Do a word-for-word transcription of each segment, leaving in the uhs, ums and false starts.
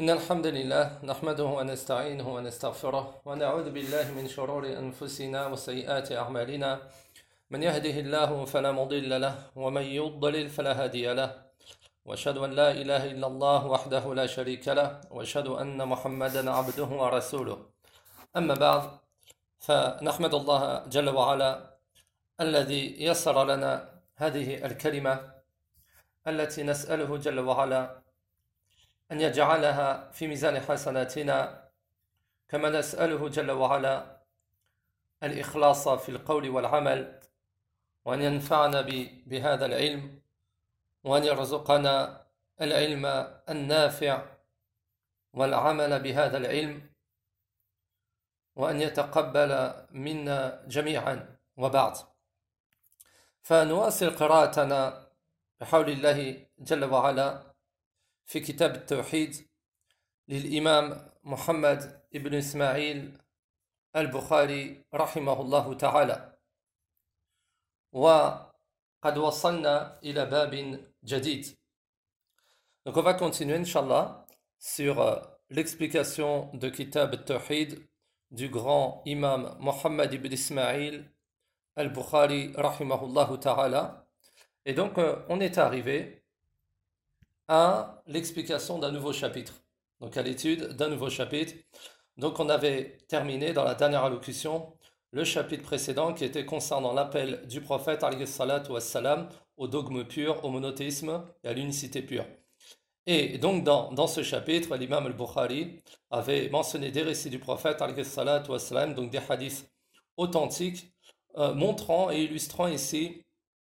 إن الحمد لله نحمده ونستعينه ونستغفره ونعوذ بالله من شرور أنفسنا وسيئات أعمالنا من يهده الله فلا مضل له ومن يضلل فلا هادي له وأشهد أن لا إله إلا الله وحده لا شريك له وأشهد أن محمدا عبده ورسوله أما بعد فنحمد الله جل وعلا الذي يسر لنا هذه الكلمة التي نسأله جل وعلا أن يجعلها في ميزان حسناتنا كما نسأله جل وعلا الإخلاص في القول والعمل وأن ينفعنا بهذا العلم وأن يرزقنا العلم النافع والعمل بهذا العلم وأن يتقبل منا جميعا وبعد فنواصل قراءتنا بحول الله جل وعلا في كتاب التوحيد للإمام محمد بن إسماعيل البخاري رحمه الله تعالى وقد وصلنا إلى باب جديد. Donc on va continuer Inch'Allah sur euh, l'explication de Kitab al-Tawhid du grand imam Muhammad ibn Ismail al-Bukhari rahimahullah ta'ala. Et donc euh, on est arrivé à l'explication d'un nouveau chapitre, donc à l'étude d'un nouveau chapitre. Donc on avait terminé dans la dernière allocution le chapitre précédent qui était concernant l'appel du prophète alayhi salatu wassalam au dogme pur, au monothéisme et à l'unicité pure. Et donc dans, dans ce chapitre, l'imam al-Bukhari avait mentionné des récits du prophète alayhi salatu wassalam, donc des hadiths authentiques, euh, montrant et illustrant ici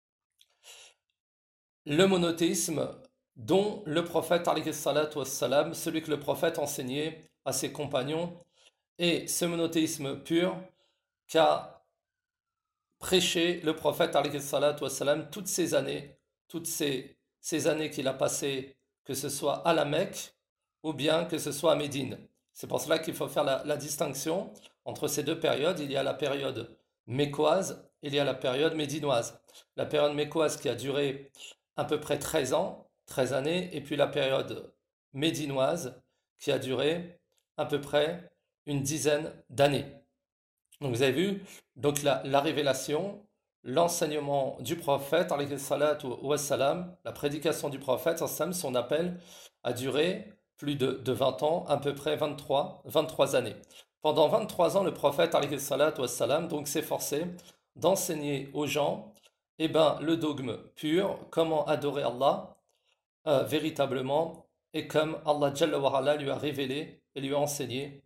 le monothéisme dont le prophète alayhi salatu wassalam, celui que le prophète enseignait à ses compagnons, et ce monothéisme pur qu'a prêché le prophète alayhi salatu wassalam toutes ces années, toutes ces, ces années qu'il a passées, que ce soit à la Mecque ou bien que ce soit à Médine. C'est pour cela qu'il faut faire la, la distinction entre ces deux périodes. Il y a la période mécoise, il y a la période médinoise. La période mécoise qui a duré à peu près treize ans, treize années, et puis la période médinoise qui a duré à peu près une dizaine d'années. Donc vous avez vu, donc la, la révélation, l'enseignement du prophète, alayhi salatu wassalam, la prédication du prophète, son appel a duré plus de, de vingt ans, à peu près vingt-trois, vingt-trois années. Pendant vingt-trois ans, le prophète, alayhi salatu wassalam, donc s'efforçait d'enseigner aux gens eh ben, le dogme pur, comment adorer Allah euh, véritablement, et comme Allah Jalla wa Ala lui a révélé et lui a enseigné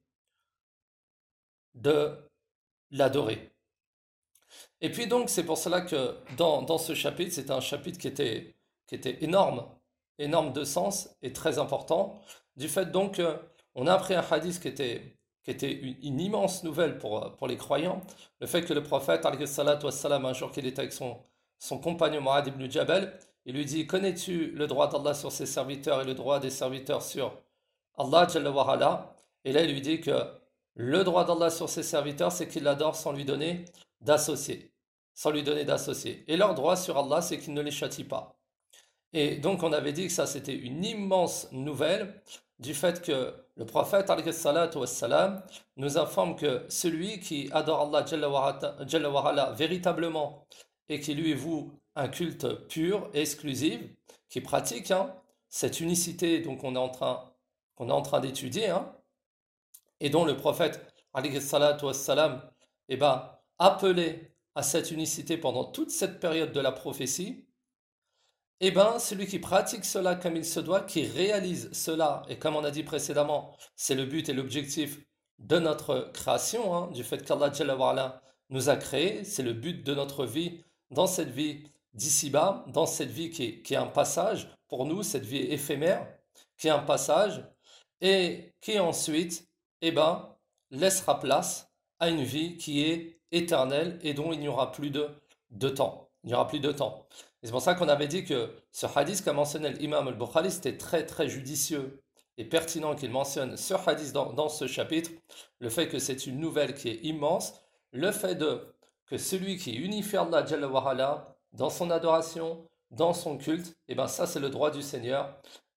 de l'adorer. Et puis donc c'est pour cela que dans, dans ce chapitre, c'était un chapitre qui était, qui était énorme, énorme de sens et très important, du fait donc qu'on a appris un hadith qui était, qui était une, une immense nouvelle pour, pour les croyants, le fait que le prophète, alayhi salatu wassalam, un jour qu'il était avec son, son compagnon Mu'adh ibn Jabal, il lui dit, connais-tu le droit d'Allah sur ses serviteurs et le droit des serviteurs sur Allah Jalla wa Ala? Et là il lui dit que le droit d'Allah sur ses serviteurs, c'est qu'il l'adore sans lui donner d'associés, sans lui donner d'associés. Et leur droit sur Allah, c'est qu'il ne les châtie pas. Et donc on avait dit que ça c'était une immense nouvelle du fait que le prophète alayhi salatu wassalam nous informe que celui qui adore Allah Jalla wa Ala véritablement et qui lui voue un culte pur et exclusif, qui pratique hein, cette unicité donc on est en train, qu'on est en train d'étudier, hein, et dont le prophète alayhi salatu wassalam eh ben, appelé à cette unicité pendant toute cette période de la prophétie, eh ben, celui qui pratique cela comme il se doit, qui réalise cela, et comme on a dit précédemment, c'est le but et l'objectif de notre création, hein, du fait qu'Allah Jalla wa Ala nous a créés, c'est le but de notre vie, dans cette vie d'ici-bas, dans cette vie qui est, qui est un passage, pour nous, cette vie éphémère, qui est un passage, et qui ensuite, eh ben, laissera place à une vie qui est éternelle et dont il n'y aura plus de, de temps. Il n'y aura plus de temps. Et c'est pour ça qu'on avait dit que ce hadith qu'a mentionné l'imam al-Bukhari, c'était très très judicieux et pertinent qu'il mentionne ce hadith dans, dans ce chapitre, le fait que c'est une nouvelle qui est immense, le fait de, que celui qui unifie Allah Jalla wa Ala dans son adoration, dans son culte, et bien ça c'est le droit du Seigneur,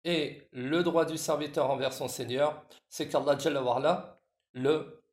Et le droit du serviteur envers son Seigneur, c'est qu'Allah Jalla wa Ala le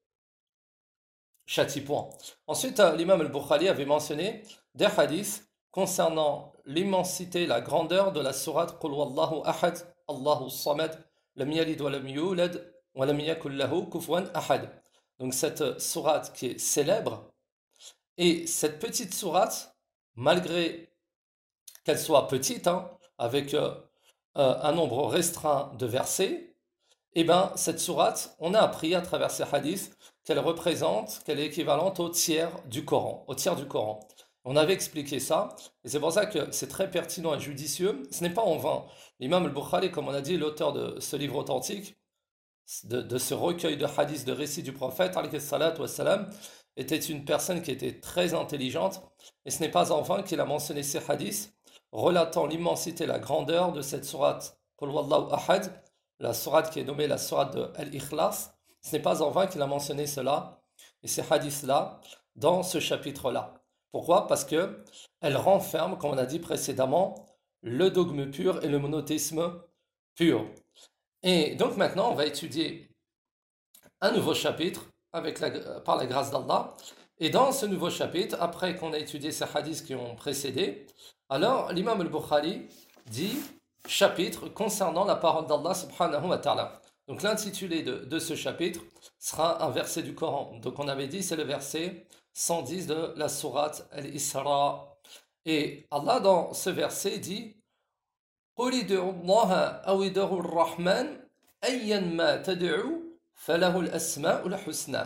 châtie point. Ensuite, euh, l'imam al-Bukhari avait mentionné des hadiths concernant l'immensité, la grandeur de la sourate Qul Wallahu Ahad, Allahu Samad, Lam Yalid wa Lam Yulad, wa Lam yakul lahu kufuwan ahad. Donc cette sourate qui est célèbre, et cette petite sourate, malgré qu'elle soit petite, hein, avec euh, euh, un nombre restreint de versets, eh bien, cette sourate, on a appris à travers ces hadiths qu'elle représente, qu'elle est équivalente au tiers du Coran, au tiers du Coran. On avait expliqué ça, et c'est pour ça que c'est très pertinent et judicieux. Ce n'est pas en vain. L'imam al-Bukhari, comme on a dit, l'auteur de ce livre authentique, de, de ce recueil de hadiths, de récits du prophète, alayhi salatu wassalam, était une personne qui était très intelligente, et ce n'est pas en vain qu'il a mentionné ces hadiths, relatant l'immensité, la grandeur de cette sourate, Qul Wallahu Ahad, la sourate qui est nommée la sourate de Al-Ikhlas. Ce n'est pas en vain qu'il a mentionné cela, et ces hadiths-là, dans ce chapitre-là. Pourquoi? Parce que elle renferme, comme on a dit précédemment, le dogme pur et le monothéisme pur. Et donc maintenant, on va étudier un nouveau chapitre avec la, par la grâce d'Allah. Et dans ce nouveau chapitre, après qu'on a étudié ces hadiths qui ont précédé, alors l'imam al-Bukhari dit chapitre concernant la parole d'Allah subhanahu wa ta'ala. Donc l'intitulé de, de ce chapitre sera un verset du Coran. Donc on avait dit c'est le verset cent dix de la sourate Al-Isra. Et Allah dans ce verset dit قُلِ ادْعُوا اللَّهَ أَوِ ادْعُوا الرَّحْمَنَ أَيًّا مَا تَدْعُوا فَلَهُ الْأَسْمَاءُ الْحُسْنَى.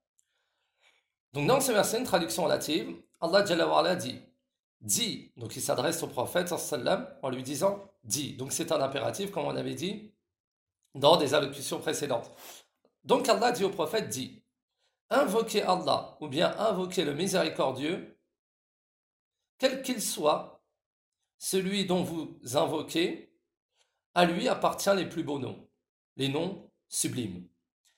Donc dans ce verset, une traduction relative, Allah Jalla wa Ala dit Dis, donc il s'adresse au prophète sallam en lui disant dis. Donc c'est un impératif comme on avait dit dans des allocutions précédentes. Donc Allah dit au prophète dis, invoquez Allah ou bien invoquez le miséricordieux, quel qu'il soit, celui dont vous invoquez, à lui appartient les plus beaux noms, les noms sublimes.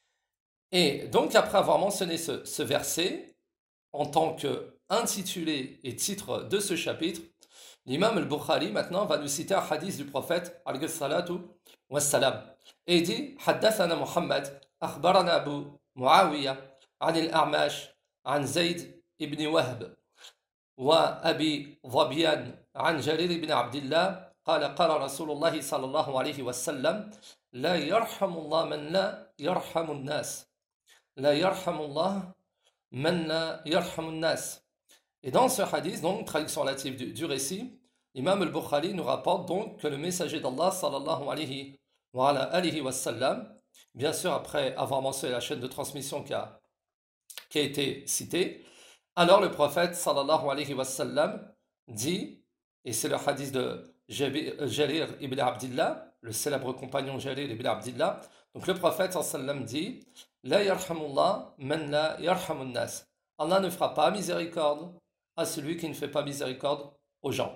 Et donc après avoir mentionné ce, ce verset en tant que intitulé et titre de ce chapitre, l'imam al-Bukhari maintenant va nous citer un hadith du prophète alayhi salatu wassalam. Et il dit Haddathana Muhammad, akhbarana Abu Muawiyah, an al-A'mash, an Zayd ibn Wahb, wa Abi Dhabiyan, an Jarir ibn Abdillah, قال قال رسول الله صلى الله عليه وسلم لا يرحم الله من لا يرحم الناس لا يرحم الله من لا يرحم الناس. Et dans ce hadith, donc, traduction relative du, du récit, l'imam al-Bukhari nous rapporte donc que le messager d'Allah, sallallahu alayhi wa, alayhi wa sallam, bien sûr après avoir mentionné la chaîne de transmission qui a, qui a été citée, alors le prophète, sallallahu alayhi wa sallam, dit, et c'est le hadith de Jarir ibn Abdillah, le célèbre compagnon Jarir ibn Abdillah, donc le prophète, sallallahu alayhi wa sallam, dit, La yarhamullah man la yarhamun nas. Allah ne fera pas miséricorde à celui qui ne fait pas miséricorde aux gens.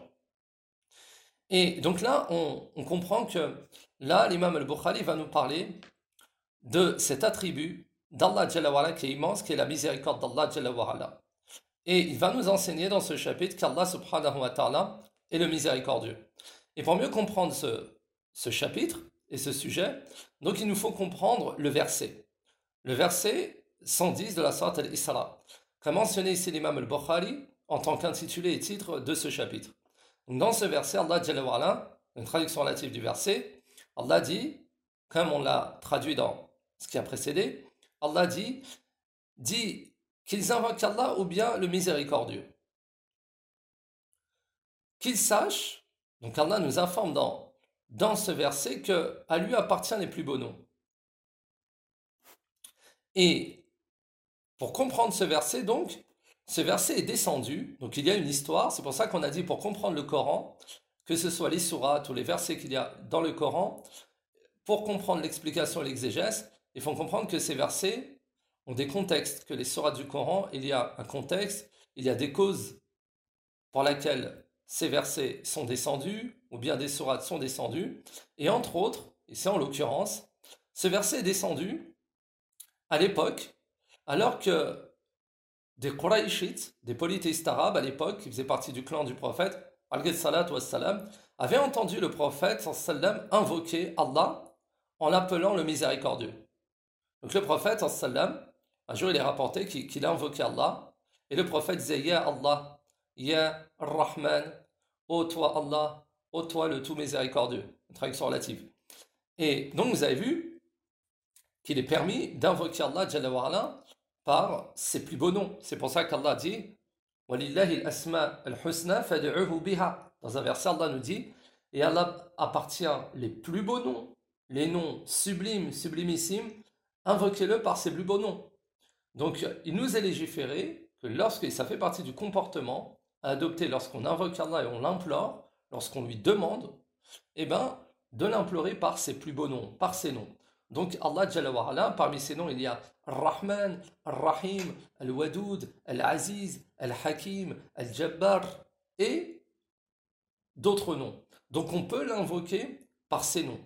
Et donc là, on, on comprend que là, l'imam al-Bukhari va nous parler de cet attribut d'Allah Jalla wa Ala qui est immense, qui est la miséricorde d'Allah Jalla wa Ala. Et il va nous enseigner dans ce chapitre qu'Allah subhanahu wa ta'ala est le miséricordieux. Et pour mieux comprendre ce, ce chapitre et ce sujet, donc il nous faut comprendre le verset. Le verset cent dix de la sourate Al-Isra, qu'a mentionné ici l'imam al-Bukhari en tant qu'intitulé et titre de ce chapitre. Donc dans ce verset, Allah Jalla wa Ala, une traduction relative du verset, Allah dit, comme on l'a traduit dans ce qui a précédé, Allah dit, dit qu'ils invoquent Allah ou bien le miséricordieux. Qu'ils sachent, donc Allah nous informe dans, dans ce verset que à lui appartient les plus beaux noms. Et pour comprendre ce verset, donc, ce verset est descendu, donc il y a une histoire, c'est pour ça qu'on a dit pour comprendre le Coran, que ce soit les sourates ou les versets qu'il y a dans le Coran, pour comprendre l'explication et l'exégèse, il faut comprendre que ces versets ont des contextes, que les sourates du Coran, il y a un contexte, il y a des causes pour lesquelles ces versets sont descendus, ou bien des sourates sont descendus, et entre autres, et c'est en l'occurrence, ce verset est descendu à l'époque, alors que des Qurayshites, des polythéistes arabes à l'époque, qui faisaient partie du clan du prophète, alayhi salatu wassalam, avait entendu le prophète sallam invoquer Allah en l'appelant le miséricordieux. Donc le prophète sallam, un jour il est rapporté qu'il qu'il a invoqué Allah, et le prophète disait Ya Allah, Ya Ar-Rahman, ô toi Allah, ô toi le tout miséricordieux. Une traduction relative. Et donc vous avez vu qu'il est permis d'invoquer Allah Jalla wa ala par ses plus beaux noms. C'est pour ça qu'Allah dit Walillahi al-asma al-husna fad'uhu biha. Dans un verset, Allah nous dit et Allah appartient les plus beaux noms, les noms sublimes, sublimissimes, invoquez-le par ses plus beaux noms. Donc il nous est légiféré que lorsque, ça fait partie du comportement à adopter lorsqu'on invoque Allah et on l'implore, lorsqu'on lui demande, eh ben, de l'implorer par ses plus beaux noms, par ses noms. Donc Allah Jalla wa ala, parmi ses noms, il y a Ar-Rahman, Ar-Rahim, Al-Wadoud, Al-Aziz, Al-Hakim, Al-Jabbar et d'autres noms. Donc on peut l'invoquer par ces noms.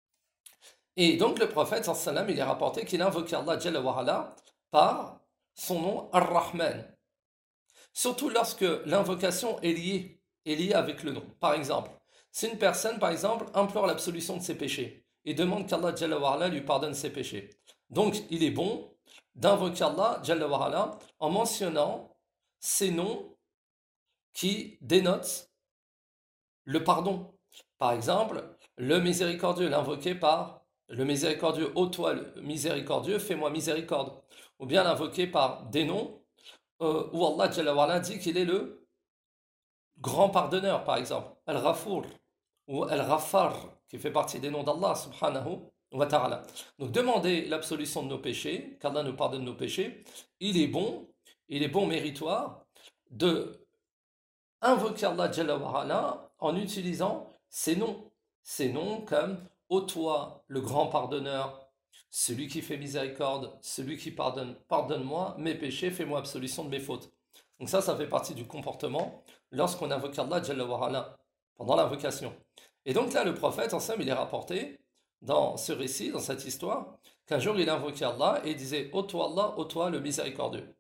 Et donc le prophète sallam, il est rapporté qu'il a invoqué Allah Jalla wa ala par son nom Ar-Rahman. Surtout lorsque l'invocation est liée, est liée avec le nom. Par exemple, si une personne, par exemple, implore l'absolution de ses péchés et demande qu'Allah Jalla wa ala lui pardonne ses péchés. Donc il est bon d'invoquer Allah Jalla wa ala en mentionnant ces noms qui dénotent le pardon. Par exemple, le miséricordieux, l'invoquer par le miséricordieux, ô toi le miséricordieux, fais-moi miséricorde. Ou bien l'invoquer par des noms euh, où Allah Jalla wa ala dit qu'il est le grand pardonneur, par exemple, Al-Ghafour ou Al-Ghaffar, qui fait partie des noms d'Allah subhanahu wa ta'ala. Donc demander l'absolution de nos péchés, qu'Allah nous pardonne nos péchés, il est bon, il est bon méritoire de invoquer Allah Jalla wa ala en utilisant ces noms. Ces noms comme ô toi le grand pardonneur, celui qui fait miséricorde, celui qui pardonne, pardonne-moi mes péchés, fais-moi absolution de mes fautes. Donc ça, ça fait partie du comportement lorsqu'on invoque Allah Jalla wa ala pendant l'invocation. Et donc là, le prophète, en somme, il est rapporté dans ce récit, dans cette histoire, qu'un jour il invoquait Allah et il disait ô toi Allah, ô toi le miséricordieux.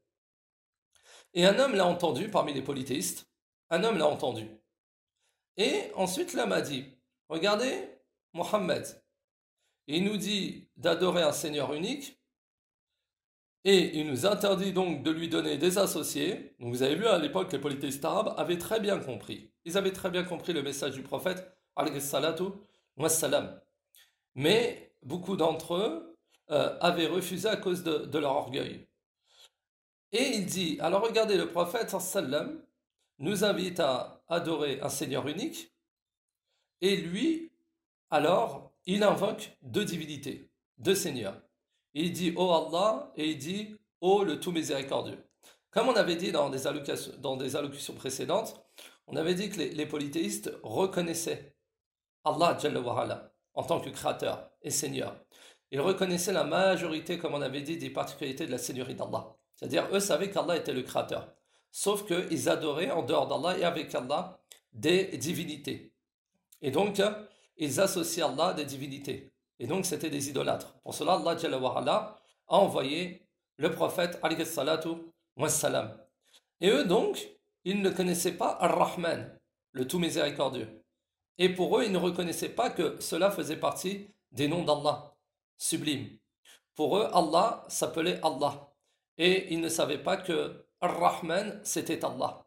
Et un homme l'a entendu parmi les polythéistes, un homme l'a entendu. Et ensuite l'homme a dit regardez, Mohammed, il nous dit d'adorer un Seigneur unique et il nous interdit donc de lui donner des associés. Donc vous avez vu à l'époque les polythéistes arabes avaient très bien compris. Ils avaient très bien compris le message du prophète, alayhi salatu wassalam. Mais beaucoup d'entre eux euh, avaient refusé à cause de, de leur orgueil. Et il dit, alors regardez, le prophète sallam nous invite à adorer un Seigneur unique et lui, alors, il invoque deux divinités, deux seigneurs. Il dit « Oh Allah » et il dit « Oh le tout miséricordieux ». Comme on avait dit dans des allocutions, dans des allocutions précédentes, on avait dit que les, les polythéistes reconnaissaient Allah Jalla wa ala en tant que créateur et seigneur. Ils reconnaissaient la majorité, comme on avait dit, des particularités de la seigneurie d'Allah. C'est-à-dire, eux savaient qu'Allah était le créateur. Sauf qu'ils adoraient en dehors d'Allah et avec Allah des divinités. Et donc, ils associaient Allah à des divinités. Et donc, c'était des idolâtres. Pour cela, Allah Jalla wa ala a envoyé le prophète alayhi salatu wassalam. Et eux, donc, ils ne connaissaient pas Ar-Rahman, le tout miséricordieux. Et pour eux, ils ne reconnaissaient pas que cela faisait partie des noms d'Allah, sublimes. Pour eux, Allah s'appelait Allah. Et ils ne savaient pas que Ar-Rahman, c'était Allah.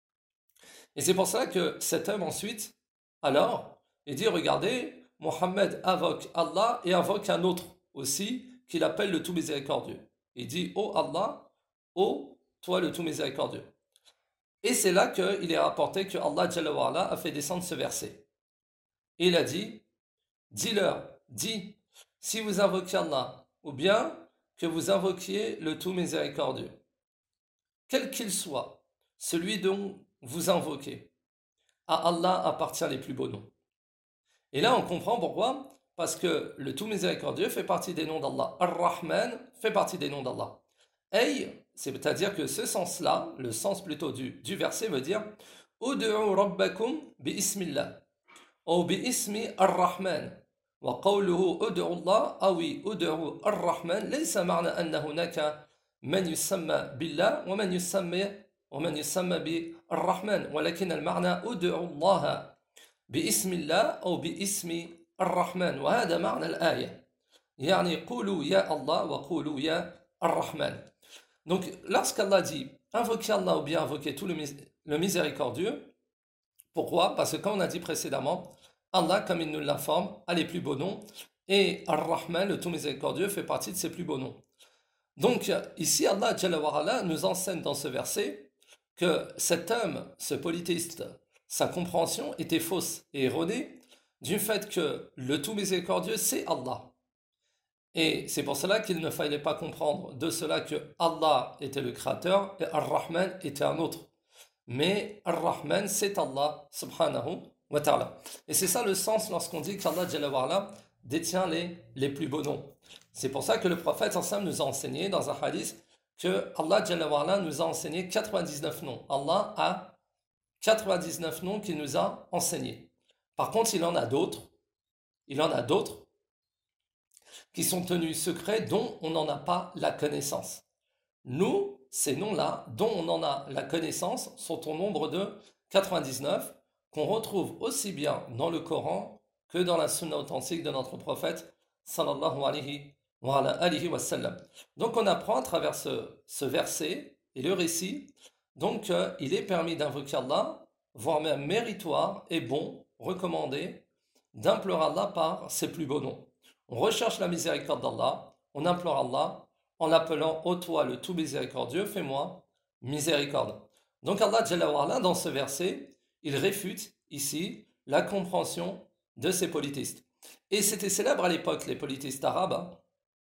Et c'est pour cela que cet homme, ensuite, alors, il dit, regardez, Mohammed invoque Allah et invoque un autre aussi, qu'il appelle le tout miséricordieux. Il dit, ô oh Allah, ô oh, toi le tout miséricordieux. Et c'est là qu'il est rapporté que Allah Jalla wa ala a fait descendre ce verset. Et il a dit, dis-leur, dis, si vous invoquez Allah, ou bien que vous invoquiez le tout miséricordieux, quel qu'il soit, celui dont vous invoquez, à Allah appartient les plus beaux noms. Et là, on comprend pourquoi. Parce que le tout miséricordieux fait partie des noms d'Allah. Ar-Rahman fait partie des noms d'Allah. Ay, c'est-à-dire que ce sens-là, le sens plutôt du, du verset veut dire Ud'u rabbakum bi ismillah ou bi ismi Ar-Rahman. Wa qawluhu ud'u Allah awi ud'u Ar-Rahman laysa ma'na anna hunaka man yusamma billah wa man yusamma wa man yusamma bi Ar-Rahman walakin al-ma'na ud'u Allah. باسم الله أو باسم الرحمن وهذا معنى الآية يعني قولوا يا الله وقولوا يا الرحمن. Donc lorsqu'Allah dit invoquez Allah ou bien invoquez tout le, le miséricordieux, pourquoi? Parce que comme on a dit précédemment, Allah, comme il nous l'informe, a les plus beaux noms et Ar-Rahman, le tout miséricordieux, fait partie de ses plus beaux noms. Donc ici Allah Jalla wa Ala nous enseigne dans ce verset que cet homme, ce polythéiste, sa compréhension était fausse et erronée du fait que le tout miséricordieux c'est Allah. Et c'est pour cela qu'il ne fallait pas comprendre de cela que Allah était le créateur et Ar-Rahman était un autre. Mais Ar-Rahman c'est Allah subhanahu wa ta'ala. Et c'est ça le sens lorsqu'on dit qu'Allah Jalla wa Ala détient les, les plus beaux noms. C'est pour ça que le prophète ensemble nous a enseigné dans un hadith que Allah Jalla wa Ala nous a enseigné quatre-vingt-dix-neuf noms. Allah a quatre-vingt-dix-neuf noms qu'il nous a enseignés. Par contre, il en a d'autres. Il en a d'autres qui sont tenus secrets dont on n'en a pas la connaissance. Nous, ces noms-là, dont on en a la connaissance, sont au nombre de quatre-vingt-dix-neuf qu'on retrouve aussi bien dans le Coran que dans la sunna authentique de notre prophète sallallahu alayhi wa, alayhi wa sallam. Donc on apprend à travers ce, ce verset et le récit, donc euh, il est permis d'invoquer Allah, voire même méritoire et bon, recommandé, d'implorer Allah par ses plus beaux noms. On recherche la miséricorde d'Allah, on implore Allah en l'appelant ô toi le tout miséricordieux, fais-moi miséricorde. Donc Allah Jalla wa Ala, dans ce verset, il réfute ici la compréhension de ces polythéistes. Et c'était célèbre à l'époque, les polythéistes arabes. Hein.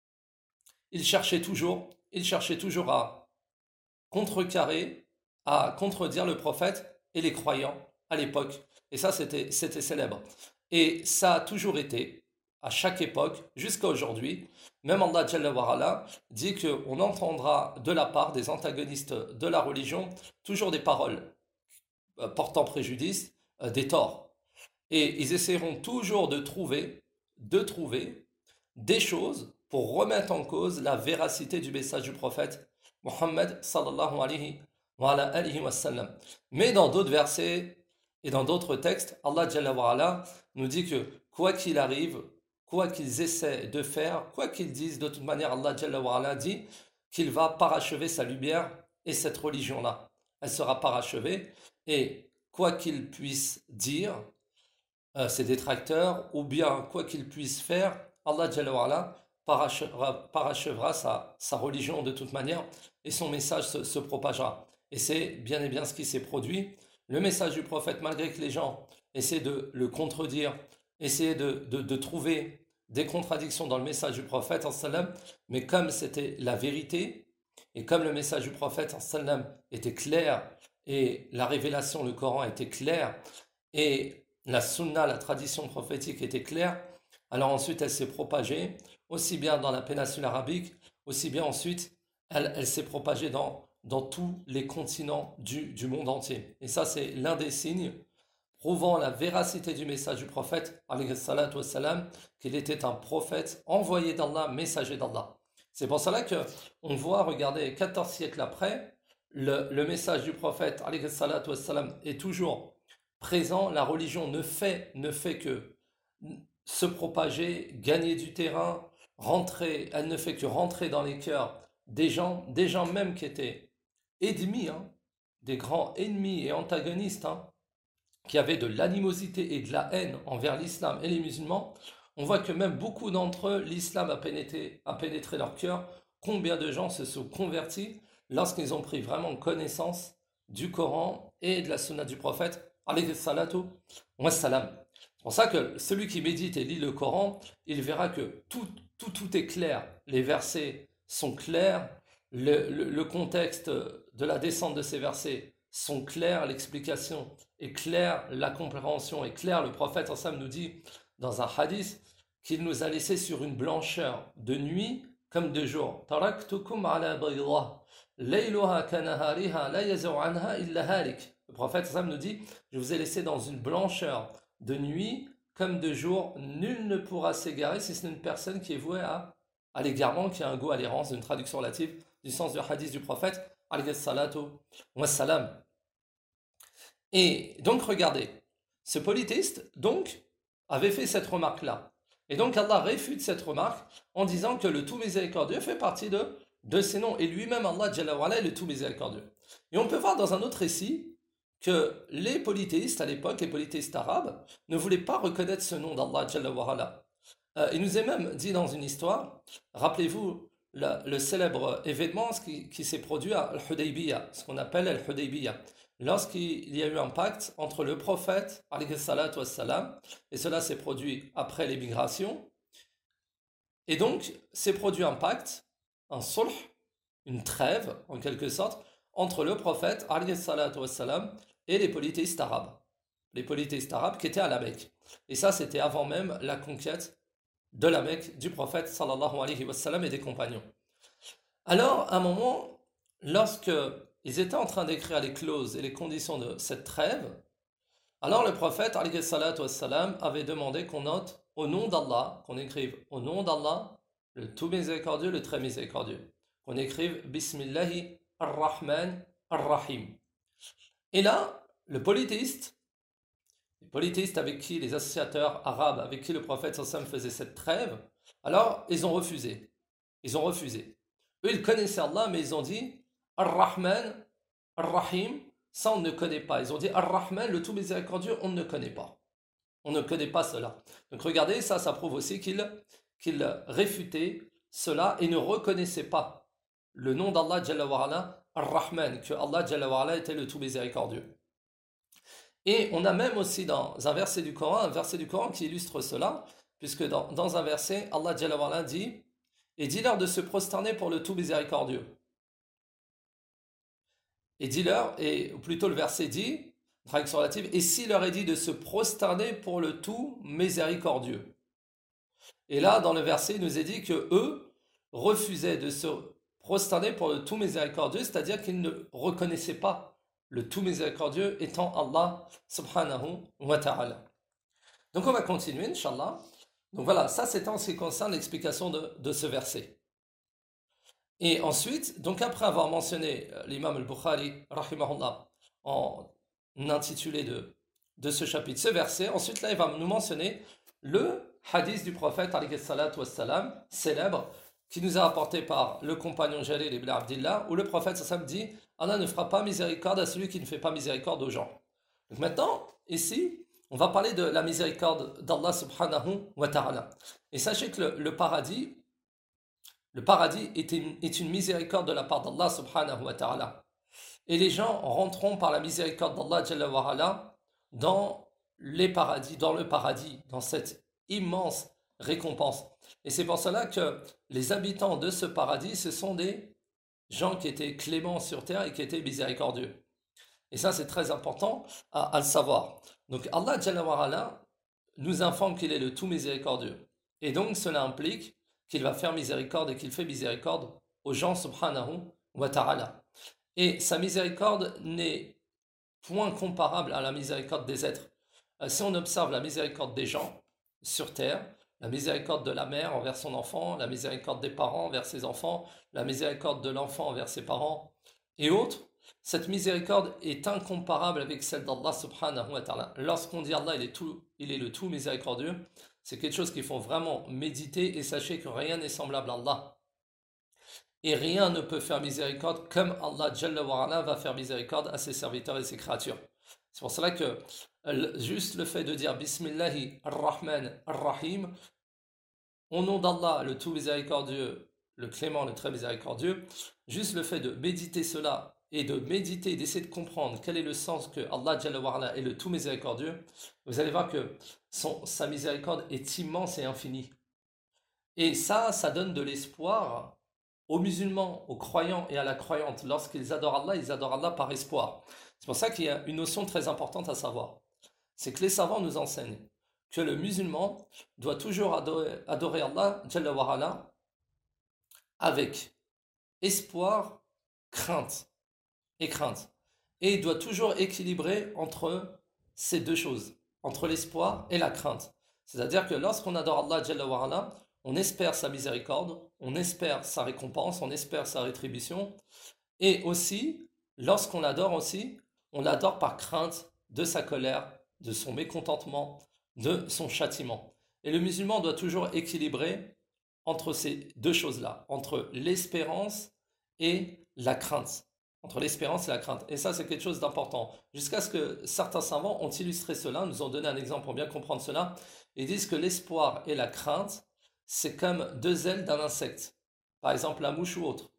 Ils cherchaient toujours, ils cherchaient toujours à contrecarrer, à contredire le prophète et les croyants à l'époque. Et ça, c'était, c'était célèbre. Et ça a toujours été, à chaque époque, jusqu'à aujourd'hui, même Allah Jalla wa Ala dit qu'on entendra de la part des antagonistes de la religion toujours des paroles portant préjudice, des torts. Et ils essaieront toujours de trouver, de trouver des choses pour remettre en cause la véracité du message du prophète Muhammad sallallahu alayhi wa, alayhi wa sallam. Mais dans d'autres versets et dans d'autres textes, Allah Jalla wa Ala nous dit que quoi qu'il arrive, quoi qu'ils essaient de faire, quoi qu'ils disent, de toute manière, Allah Jalla wa Ala dit qu'il va parachever sa lumière et cette religion-là. Elle sera parachevée et quoi qu'ils puissent dire, euh, ses détracteurs, ou bien quoi qu'ils puissent faire, Allah Jalla wa Ala parachevera, parachevera sa, sa religion de toute manière et son message se, se propagera. Et c'est bien et bien ce qui s'est produit. Le message du prophète, malgré que les gens essaient de le contredire, essayer de, de, de trouver des contradictions dans le message du prophète, mais comme c'était la vérité, et comme le message du prophète était clair, et la révélation, le Coran était clair, et la sunna, la tradition prophétique était claire, alors ensuite elle s'est propagée, aussi bien dans la péninsule arabique, aussi bien ensuite elle, elle s'est propagée dans, dans tous les continents du, du monde entier. Et ça c'est l'un des signes prouvant la véracité du message du prophète, alayhi salatu wassalam, qu'il était un prophète envoyé d'Allah, messager d'Allah. C'est pour cela qu'on voit, regardez, quatorze siècles après, le, le message du prophète, alayhi salatu wassalam, est toujours présent. La religion ne fait, ne fait que se propager, gagner du terrain, rentrer, elle ne fait que rentrer dans les cœurs des gens, des gens même qui étaient ennemis, hein, des grands ennemis et antagonistes, hein, qui avaient de l'animosité et de la haine envers l'islam et les musulmans, on voit que même beaucoup d'entre eux, l'islam a pénétré, a pénétré leur cœur. Combien de gens se sont convertis lorsqu'ils ont pris vraiment connaissance du Coran et de la sunna du prophète, alayhi salatu wassalam. C'est pour ça que celui qui médite et lit le Coran, il verra que tout, tout, tout est clair. Les versets sont clairs, le, le, le contexte de la descente de ces versets sont clairs, l'explication est claire, la compréhension est claire. Le prophète ensemble nous dit dans un hadith qu'il nous a laissé sur une blancheur de nuit comme de jour. Taraktukum ala baydah, layluha kanahariha, la yaz'u anha illa halik. Le prophète ensemble nous dit, je vous ai laissé dans une blancheur de nuit comme de jour. Nul ne pourra s'égarer si ce n'est une personne qui est vouée à, à l'égarement, qui a un goût à l'errance, une traduction relative du sens du hadith du prophète, alayhi salatu wassalam. Et donc regardez, ce polythéiste, donc, avait fait cette remarque-là. Et donc Allah réfute cette remarque en disant que le tout miséricordieux fait partie de, de ses noms. Et lui-même, Allah Jalla wa Ala, est le tout miséricordieux. Et on peut voir dans un autre récit que les polythéistes à l'époque, les polythéistes arabes, ne voulaient pas reconnaître ce nom d'Allah Jalla wa Ala. Euh, il nous est même dit dans une histoire, rappelez-vous le, le célèbre événement qui, qui s'est produit à Al-Hudaybiyah, ce qu'on appelle Al-Hudaybiyah, lorsqu'il y a eu un pacte entre le prophète, alayhi salatu wassalam, et cela s'est produit après l'émigration, et donc s'est produit un pacte, un sulh, une trêve en quelque sorte, entre le prophète, alayhi salatu wassalam, et les polythéistes arabes, les polythéistes arabes qui étaient à la Mecque. Et ça, c'était avant même la conquête de la Mecque du prophète sallallahu alayhi wa sallam et des compagnons. Alors, à un moment, lorsque ils étaient en train d'écrire les clauses et les conditions de cette trêve, alors le prophète alayhi salatu wa sallam avait demandé qu'on note au nom d'Allah, qu'on écrive au nom d'Allah, le tout miséricordieux, le très miséricordieux, qu'on écrive Bismillahi ar-Rahman ar-Rahim. Et là, le polythéiste, les polythéistes avec qui, les associateurs arabes avec qui le prophète sallallahu alayhi wa sallam faisait cette trêve, alors ils ont refusé. Ils ont refusé. Eux, ils connaissaient Allah, mais ils ont dit Ar-Rahman, Ar-Rahim, ça on ne connaît pas. Ils ont dit Ar-Rahman, le tout miséricordieux, on ne connaît pas. On ne connaît pas cela. Donc regardez, ça, ça prouve aussi qu'ils qu'ils réfutaient cela et ne reconnaissaient pas le nom d'Allah Jalla wa Ala, Ar-Rahman, que Allah Jalla wa Ala était le tout miséricordieux. Et on a même aussi dans un verset du Coran, un verset du Coran qui illustre cela, puisque dans, dans un verset, Allah Jalla wa Ala dit et dis-leur de se prosterner pour le tout miséricordieux. Et dis-leur, et ou plutôt le verset dit, traduction relative, et s'il leur est dit de se prosterner pour le tout miséricordieux. Et là, dans le verset, il nous est dit que eux refusaient de se prosterner pour le tout miséricordieux, c'est-à-dire qu'ils ne reconnaissaient pas le tout miséricordieux étant Allah subhanahu wa ta'ala. Donc on va continuer, Inch'Allah. Donc voilà, ça c'est en ce qui concerne l'explication de, de ce verset. Et ensuite, donc après avoir mentionné l'imam al-Bukhari, rahimahullah, en intitulé de, de ce chapitre, ce verset, ensuite là il va nous mentionner le hadith du prophète, alayhi salatu wassalam, célèbre, qui nous est rapporté par le compagnon Jalil ibn Abdillah, où le prophète sallam dit « Allah ne fera pas miséricorde à celui qui ne fait pas miséricorde aux gens ». Donc maintenant, ici, on va parler de la miséricorde d'Allah subhanahu wa ta'ala. Et sachez que le, le paradis, le paradis est une, est une miséricorde de la part d'Allah subhanahu wa ta'ala. Et les gens rentreront par la miséricorde d'Allah jalla wa ala dans les paradis, dans le paradis, dans cette immense récompense. Et c'est pour cela que les habitants de ce paradis, ce sont des gens qui étaient cléments sur terre et qui étaient miséricordieux. Et ça, c'est très important à, à le savoir. Donc Allah Jalla wa Ala nous informe qu'il est le tout miséricordieux. Et donc cela implique qu'il va faire miséricorde et qu'il fait miséricorde aux gens subhanahu wa ta'ala. Et sa miséricorde n'est point comparable à la miséricorde des êtres. Si on observe la miséricorde des gens sur terre, la miséricorde de la mère envers son enfant, la miséricorde des parents envers ses enfants, la miséricorde de l'enfant envers ses parents et autres, cette miséricorde est incomparable avec celle d'Allah subhanahu wa ta'ala. Lorsqu'on dit Allah, il est, tout, il est le tout miséricordieux, c'est quelque chose qu'il faut vraiment méditer et sachez que rien n'est semblable à Allah. Et rien ne peut faire miséricorde comme Allah Jalla wa Ala va faire miséricorde à ses serviteurs et ses créatures. C'est pour cela que juste le fait de dire Bismillahi ar-Rahman ar-Rahim, au nom d'Allah, le tout miséricordieux, le clément, le très miséricordieux, juste le fait de méditer cela et de méditer, d'essayer de comprendre quel est le sens que Allah Jalla wa Ala est le tout miséricordieux, vous allez voir que son, sa miséricorde est immense et infinie. Et ça, ça donne de l'espoir aux musulmans, aux croyants et à la croyante. Lorsqu'ils adorent Allah, ils adorent Allah par espoir. C'est pour ça qu'il y a une notion très importante à savoir. C'est que les savants nous enseignent que le musulman doit toujours adorer, adorer Allah Jalla wa Ala avec espoir, crainte et crainte. Et il doit toujours équilibrer entre ces deux choses, entre l'espoir et la crainte. C'est-à-dire que lorsqu'on adore Allah Jalla wa Ala, on espère sa miséricorde, on espère sa récompense, on espère sa rétribution. Et aussi, lorsqu'on l'adore aussi, on l'adore par crainte de sa colère, de son mécontentement, de son châtiment. Et le musulman doit toujours équilibrer entre ces deux choses-là, entre l'espérance et la crainte. Entre l'espérance et la crainte. Et ça, c'est quelque chose d'important. Jusqu'à ce que certains savants ont illustré cela, nous ont donné un exemple pour bien comprendre cela. Ils disent que l'espoir et la crainte, c'est comme deux ailes d'un insecte. Par exemple, la mouche ou autre.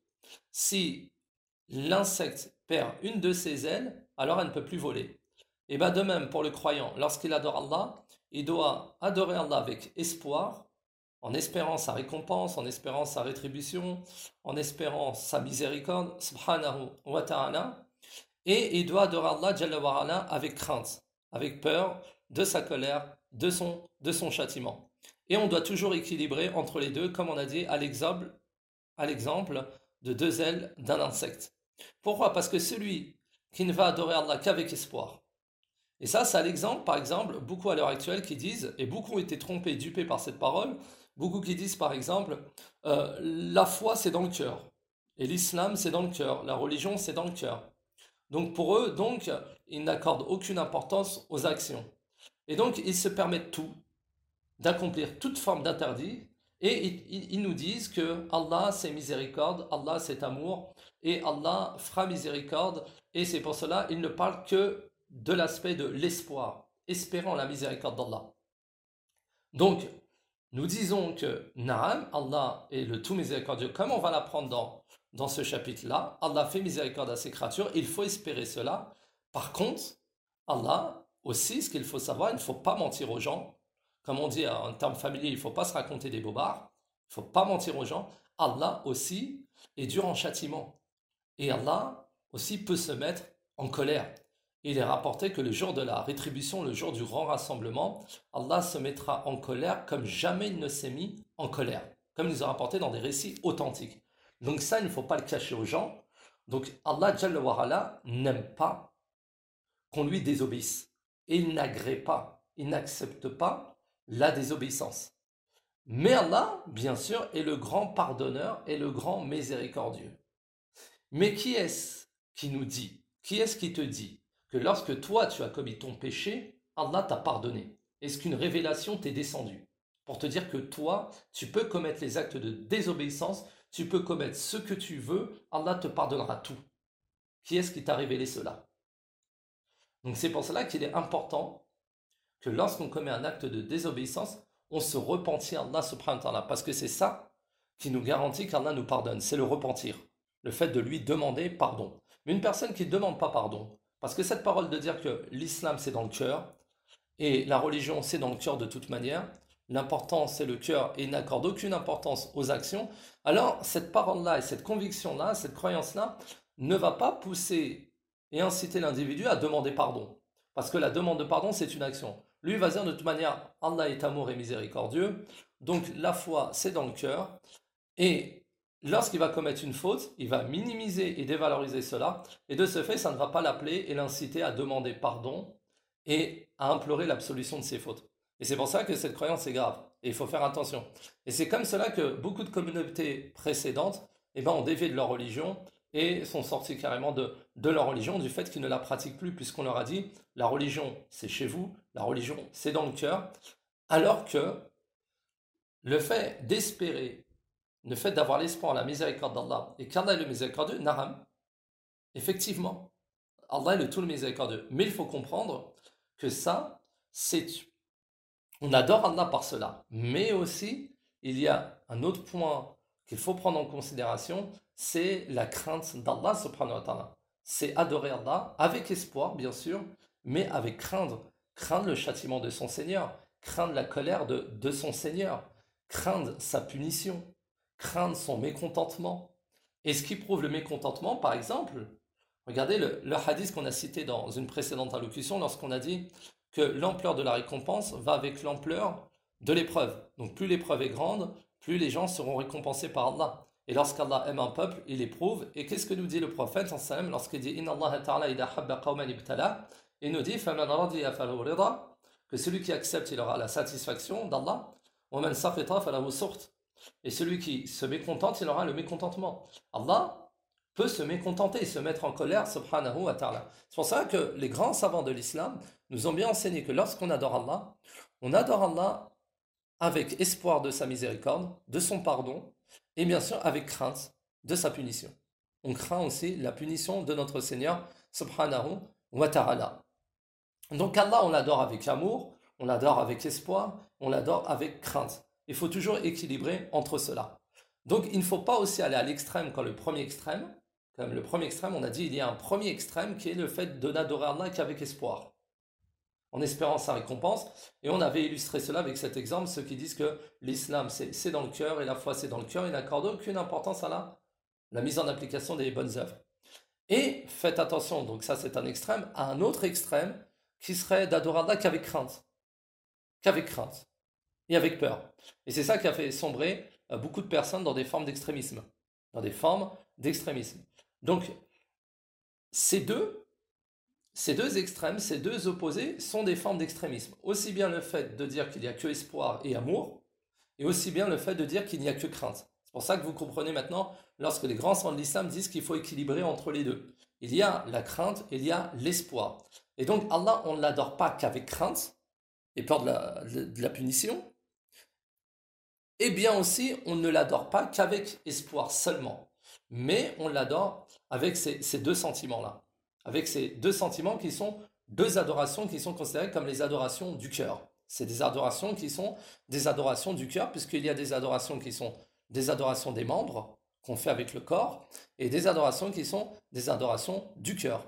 Si l'insecte perd une de ses ailes, alors elle ne peut plus voler. Et bien de même pour le croyant, lorsqu'il adore Allah, il doit adorer Allah avec espoir, en espérant sa récompense, en espérant sa rétribution, en espérant sa miséricorde, subhanahu wa ta'ala, et il doit adorer Allah Jalla wa ala avec crainte, avec peur de sa colère, de son, de son châtiment. Et on doit toujours équilibrer entre les deux, comme on a dit à l'exemple, à l'exemple de deux ailes d'un insecte. Pourquoi? Parce que celui qui ne va adorer Allah qu'avec espoir, et ça, c'est l'exemple, par exemple, beaucoup à l'heure actuelle qui disent, et beaucoup ont été trompés, dupés par cette parole, beaucoup qui disent, par exemple, euh, la foi, c'est dans le cœur, et l'islam, c'est dans le cœur, la religion, c'est dans le cœur. Donc pour eux, donc, ils n'accordent aucune importance aux actions. Et donc, ils se permettent tout, d'accomplir toute forme d'interdit, et ils, ils nous disent que Allah, c'est miséricorde, Allah, c'est amour, et Allah fera miséricorde, et c'est pour cela, ils ne parlent que de l'aspect de l'espoir, espérant la miséricorde d'Allah. Donc, nous disons que Naam, Allah est le tout miséricordieux, comme on va l'apprendre dans, dans ce chapitre-là. Allah fait miséricorde à ses créatures, il faut espérer cela. Par contre, Allah aussi, ce qu'il faut savoir, il ne faut pas mentir aux gens. Comme on dit en termes familiers, il ne faut pas se raconter des bobards, il ne faut pas mentir aux gens. Allah aussi est dur en châtiment. Et Allah aussi peut se mettre en colère. Il est rapporté que le jour de la rétribution, le jour du grand rassemblement, Allah se mettra en colère comme jamais il ne s'est mis en colère, comme il nous a rapporté dans des récits authentiques. Donc ça, il ne faut pas le cacher aux gens. Donc Allah Jalla wa ala n'aime pas qu'on lui désobéisse. Et il n'agrée pas, il n'accepte pas la désobéissance. Mais Allah, bien sûr, est le grand pardonneur et le grand miséricordieux. Mais qui est-ce qui nous dit, qui est-ce qui te dit que lorsque toi tu as commis ton péché, Allah t'a pardonné? Est-ce qu'une révélation t'est descendue pour te dire que toi, tu peux commettre les actes de désobéissance, tu peux commettre ce que tu veux, Allah te pardonnera tout? Qui est-ce qui t'a révélé cela? Donc c'est pour cela qu'il est important que lorsqu'on commet un acte de désobéissance, on se repentit à Allah subhanahu wa ta'ala, parce que c'est ça qui nous garantit qu'Allah nous pardonne, c'est le repentir, le fait de lui demander pardon. Mais une personne qui ne demande pas pardon, parce que cette parole de dire que l'islam c'est dans le cœur, et la religion c'est dans le cœur de toute manière, l'important c'est le cœur et il n'accorde aucune importance aux actions, alors cette parole-là et cette conviction-là, cette croyance-là, ne va pas pousser et inciter l'individu à demander pardon. Parce que la demande de pardon c'est une action. Lui va dire de toute manière, Allah est amour et miséricordieux, donc la foi c'est dans le cœur, et lorsqu'il va commettre une faute, il va minimiser et dévaloriser cela, et de ce fait, ça ne va pas l'appeler et l'inciter à demander pardon et à implorer l'absolution de ses fautes. Et c'est pour ça que cette croyance est grave, et il faut faire attention. Et c'est comme cela que beaucoup de communautés précédentes eh ben, ont dévié de leur religion et sont sortis carrément de, de leur religion du fait qu'ils ne la pratiquent plus, puisqu'on leur a dit, la religion c'est chez vous, la religion c'est dans le cœur, alors que le fait d'espérer, le fait d'avoir l'espoir en la miséricorde d'Allah, et qu'Allah est le miséricordieux, naram, effectivement, Allah est le tout le miséricordieux. Mais il faut comprendre que ça, c'est... On adore Allah par cela. Mais aussi, il y a un autre point qu'il faut prendre en considération, c'est la crainte d'Allah subhanahu wa ta'ala. C'est adorer Allah avec espoir, bien sûr, mais avec craindre. Craindre le châtiment de son Seigneur, craindre la colère de, de son Seigneur, craindre sa punition, craindre son mécontentement. Et ce qui prouve le mécontentement, par exemple, regardez le, le hadith qu'on a cité dans une précédente allocution lorsqu'on a dit que l'ampleur de la récompense va avec l'ampleur de l'épreuve. Donc plus l'épreuve est grande, plus les gens seront récompensés par Allah. Et lorsqu'Allah aime un peuple, il éprouve. Et qu'est-ce que nous dit le prophète lorsqu'il dit Inna Allah ta'ala idha habba qawman ibtala, il nous dit Faman radiya falahu rida, que celui qui accepte, il aura la satisfaction d'Allah. Wa man saqita falahu suht. Et celui qui se mécontente, il aura le mécontentement. Allah peut se mécontenter, se mettre en colère, subhanahu wa ta'ala. C'est pour ça que les grands savants de l'islam nous ont bien enseigné que lorsqu'on adore Allah, on adore Allah avec espoir de sa miséricorde, de son pardon, et bien sûr avec crainte de sa punition. On craint aussi la punition de notre Seigneur, subhanahu wa ta'ala. Donc Allah, on l'adore avec amour, on l'adore avec espoir, on l'adore avec crainte. Il faut toujours équilibrer entre cela. Donc il ne faut pas aussi aller à l'extrême quand le premier extrême, comme le premier extrême, on a dit il y a un premier extrême qui est le fait de n'adorer Allah qu'avec espoir, en espérant sa récompense. Et on avait illustré cela avec cet exemple, ceux qui disent que l'islam c'est, c'est dans le cœur et la foi c'est dans le cœur, ils n'accordent aucune importance à la, la mise en application des bonnes œuvres. Et faites attention, donc ça c'est un extrême, à un autre extrême qui serait d'adorer Allah qu'avec crainte, qu'avec crainte et avec peur. Et c'est ça qui a fait sombrer euh, beaucoup de personnes dans des formes d'extrémisme, dans des formes d'extrémisme. Donc ces deux, ces deux extrêmes, ces deux opposés sont des formes d'extrémisme. Aussi bien le fait de dire qu'il n'y a que espoir et amour, et aussi bien le fait de dire qu'il n'y a que crainte. C'est pour ça que vous comprenez maintenant, lorsque les grands savants de l'islam disent qu'il faut équilibrer entre les deux. Il y a la crainte, il y a l'espoir. Et donc Allah, on ne l'adore pas qu'avec crainte et peur de la, de la punition. Et bien aussi, on ne l'adore pas qu'avec espoir seulement. Mais on l'adore avec ces, ces deux sentiments-là. Avec ces deux sentiments qui sont deux adorations qui sont considérées comme les adorations du cœur. C'est des adorations qui sont des adorations du cœur, puisqu'il y a des adorations qui sont des adorations des membres, qu'on fait avec le corps, et des adorations qui sont des adorations du cœur.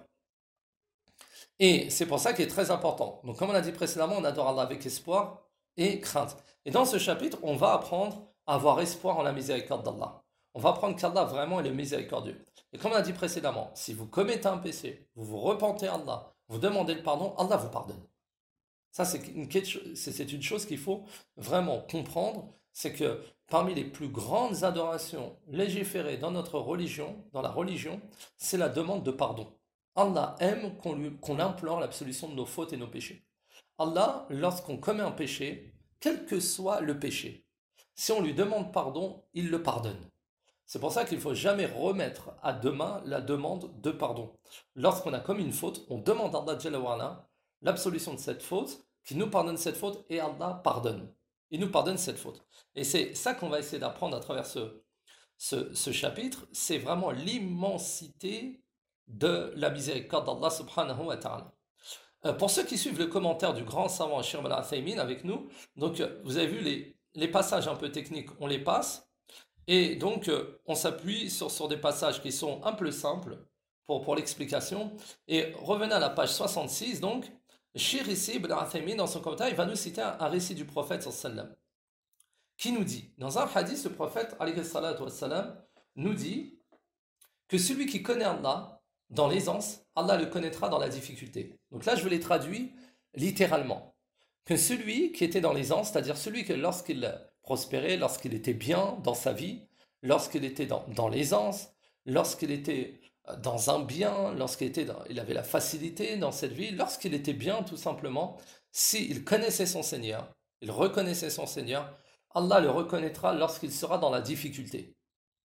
Et c'est pour ça qu'il est très important. Donc comme on a dit précédemment, on adore Allah avec espoir et crainte. Et dans ce chapitre, on va apprendre à avoir espoir en la miséricorde d'Allah. On va apprendre qu'Allah vraiment est le miséricordieux. Et comme on a dit précédemment, si vous commettez un péché, vous vous repentez à Allah, vous demandez le pardon, Allah vous pardonne. Ça, c'est une, c'est une chose qu'il faut vraiment comprendre, c'est que parmi les plus grandes adorations légiférées dans notre religion, dans la religion, c'est la demande de pardon. Allah aime qu'on, lui, qu'on implore l'absolution de nos fautes et nos péchés. Allah, lorsqu'on commet un péché, quel que soit le péché, si on lui demande pardon, il le pardonne. C'est pour ça qu'il ne faut jamais remettre à demain la demande de pardon. Lorsqu'on a commis une faute, on demande à Allah Jalla wa Ala l'absolution de cette faute, qu'il nous pardonne cette faute, et Allah pardonne. Il nous pardonne cette faute. Et c'est ça qu'on va essayer d'apprendre à travers ce, ce, ce chapitre, c'est vraiment l'immensité de la miséricorde d'Allah subhanahu wa ta'ala. Euh, pour ceux qui suivent le commentaire du grand savant Sheikh Ibn Uthaymin avec nous, donc euh, vous avez vu les, les passages un peu techniques, on les passe, et donc euh, on s'appuie sur, sur des passages qui sont un peu simples pour, pour l'explication. Et revenez à la page soixante-six, donc, Sheikh Ibn Uthaymin, dans son commentaire, il va nous citer un, un récit du prophète sallallahu alayhi wa sallam, qui nous dit, dans un hadith, le prophète alayhi wa sallam nous dit que celui qui connaît Allah dans l'aisance, Allah le connaîtra dans la difficulté. Donc là, je vous l'ai traduit littéralement. Que celui qui était dans l'aisance, c'est-à-dire celui que lorsqu'il prospérait, lorsqu'il était bien dans sa vie, lorsqu'il était dans, dans l'aisance, lorsqu'il était dans un bien, lorsqu'il était dans, il avait la facilité dans cette vie, lorsqu'il était bien tout simplement, s'il connaissait son Seigneur, il reconnaissait son Seigneur, Allah le reconnaîtra lorsqu'il sera dans la difficulté.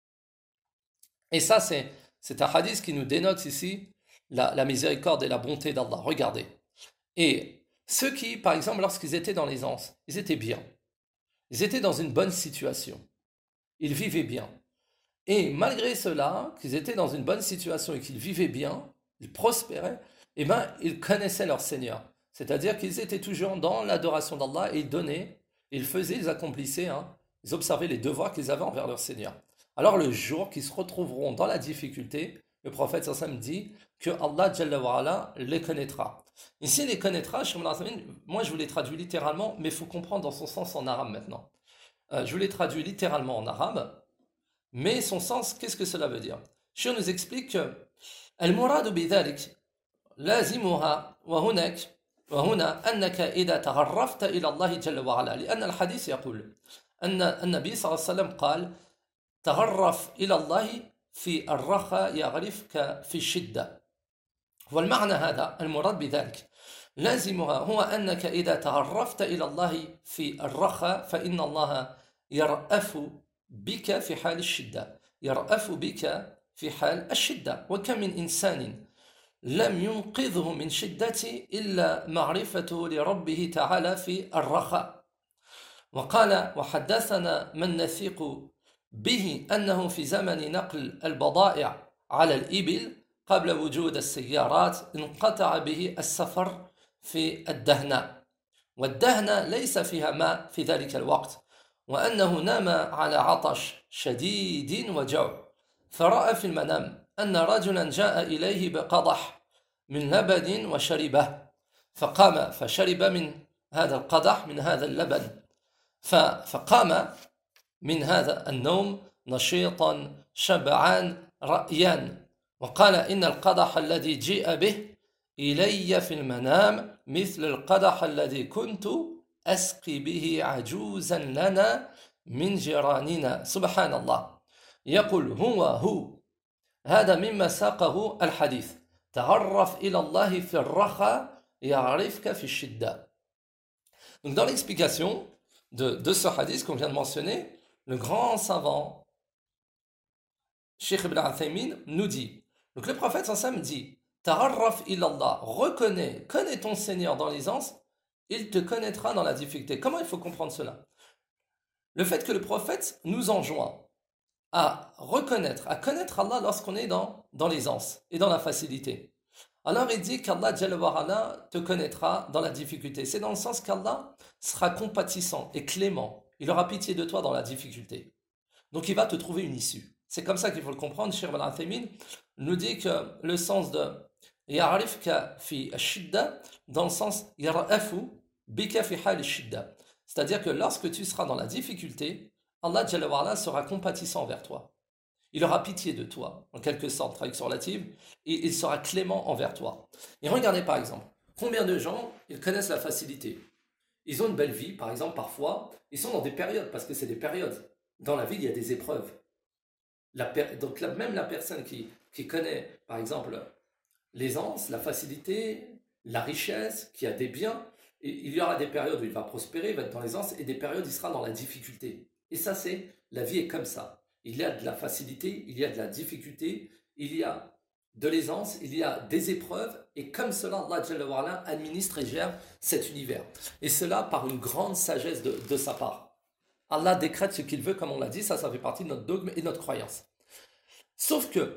Et ça, c'est, c'est un hadith qui nous dénote ici la, la miséricorde et la bonté d'Allah. Regardez. Et ceux qui, par exemple, lorsqu'ils étaient dans l'aisance, ils étaient bien. Ils étaient dans une bonne situation. Ils vivaient bien. Et malgré cela, qu'ils étaient dans une bonne situation et qu'ils vivaient bien, ils prospéraient, eh bien, ils connaissaient leur Seigneur. C'est-à-dire qu'ils étaient toujours dans l'adoration d'Allah et ils donnaient, ils faisaient, ils accomplissaient, hein, ils observaient les devoirs qu'ils avaient envers leur Seigneur. Alors le jour qu'ils se retrouveront dans la difficulté, le prophète sallallahu alayhi wa sallam dit que Allah Jalla wa Ala les connaîtra. Ici, les connaîtra, moi je vous l'ai traduit littéralement, mais il faut comprendre dans son sens en arabe maintenant. Euh, je vous l'ai traduit littéralement en arabe, mais son sens, qu'est-ce que cela veut dire? Cheikh nous explique que Al-muradu bidhalik lazimuha wa hunak wa huna annaka idha tagharrafta ila Allah Jalla wa Ala لأن الحديث يقول أن النبي صلى الله عليه وسلم قال تغرف إلى الله في الرخاء يعرفك في الشدة. والمعنى هذا المراد بذلك لازمها هو أنك إذا تغرفت إلى الله في الرخاء فإن الله يرأف بك في حال الشدة يرأف بك في حال الشدة. وكم من إنسان لم ينقذه من شدة إلا معرفته لربه تعالى في الرخاء. وقال وحدثنا من نثيق به أنه في زمن نقل البضائع على الإبل قبل وجود السيارات انقطع به السفر في الدهنة، والدهنة ليس فيها ماء في ذلك الوقت، وأنه نام على عطش شديد وجوع، فرأى في المنام أن رجلا جاء إليه بقدح من لبن وشربه، فقام فشرب من هذا القدح من هذا اللبن، فقام من هذا النوم نشيطا شبعان رأيان، وقال إن القدح الذي جيء به إلي في المنام مثل القدح الذي كنت أسقي به عجوزا لنا من جيراننا. سبحان الله. يقول هو هو هذا مما ساقه الحديث، تعرف إلى الله في الرخاء يعرفك في الشدة. Donc dans l'explication de, de ce hadith qu'on vient de mentionner, le grand savant Cheikh Ibn Uthaymin nous dit, donc le prophète sallam dit, Ta'arraf ilallah, reconnais, connais ton Seigneur dans l'aisance, il te connaîtra dans la difficulté. Comment il faut comprendre cela? Le fait que le prophète nous enjoint à reconnaître, à connaître Allah lorsqu'on est dans, dans l'aisance et dans la facilité. Alors il dit qu'Allah Jalla wa Ala te connaîtra dans la difficulté. C'est dans le sens qu'Allah sera compatissant et clément. Il aura pitié de toi dans la difficulté. Donc il va te trouver une issue. C'est comme ça qu'il faut le comprendre. Cheikh Ibn Uthaymin nous dit que le sens de Ya'rifka fi ash-shidda, dans le sens Yara'afu bika fi hal ash-shidda. C'est-à-dire que lorsque tu seras dans la difficulté, Allah Jalla wa Ala sera compatissant envers toi. Il aura pitié de toi, en quelque sorte, traduction relative, et il sera clément envers toi. Et regardez par exemple, combien de gens, ils connaissent la facilité. Ils ont une belle vie, par exemple, parfois, ils sont dans des périodes, parce que c'est des périodes. Dans la vie, il y a des épreuves. La per... Donc là, même la personne qui, qui connaît, par exemple, l'aisance, la facilité, la richesse, qui a des biens, et il y aura des périodes où il va prospérer, il va être dans l'aisance, et des périodes où il sera dans la difficulté. Et ça, c'est, la vie est comme ça. Il y a de la facilité, il y a de la difficulté, il y a de l'aisance, il y a des épreuves, et comme cela, Allah Jalla wa Ala administre et gère cet univers. Et cela par une grande sagesse de, de sa part. Allah décrète ce qu'il veut, comme on l'a dit, ça, ça fait partie de notre dogme et de notre croyance. Sauf que,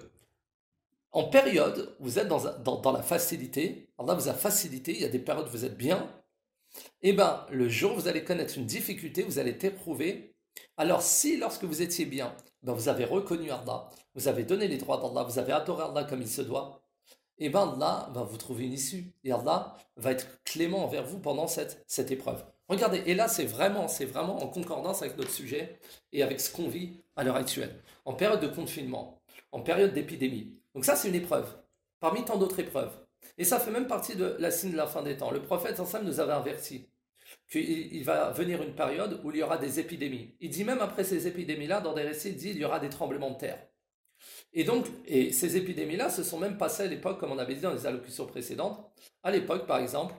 en période, vous êtes dans, dans, dans la facilité, Allah vous a facilité, il y a des périodes où vous êtes bien, et bien, le jour où vous allez connaître une difficulté, vous allez t'éprouver. Alors, si lorsque vous étiez bien, ben vous avez reconnu Allah, vous avez donné les droits d'Allah, vous avez adoré Allah comme il se doit, et bien Allah va vous trouver une issue. Et Allah va être clément envers vous pendant cette, cette épreuve. Regardez, et là c'est vraiment, c'est vraiment en concordance avec notre sujet et avec ce qu'on vit à l'heure actuelle. En période de confinement, en période d'épidémie. Donc ça c'est une épreuve, parmi tant d'autres épreuves. Et ça fait même partie de la signe de la fin des temps. Le prophète ensemble nous avait averti qu'il il va venir une période où il y aura des épidémies. Il dit même après ces épidémies-là, dans des récits, il dit il y aura des tremblements de terre. Et donc, et ces épidémies-là se sont même passées à l'époque, comme on avait dit dans les allocutions précédentes, à l'époque, par exemple,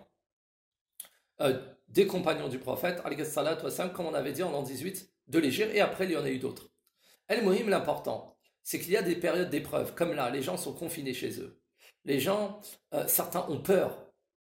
euh, des compagnons du prophète, alayhi salatu wassalam, comme on avait dit en l'an dix-huit, de l'Égypte, et après il y en a eu d'autres. El-Mohim, l'important, c'est qu'il y a des périodes d'épreuve, comme là, les gens sont confinés chez eux. Les gens, euh, certains ont peur,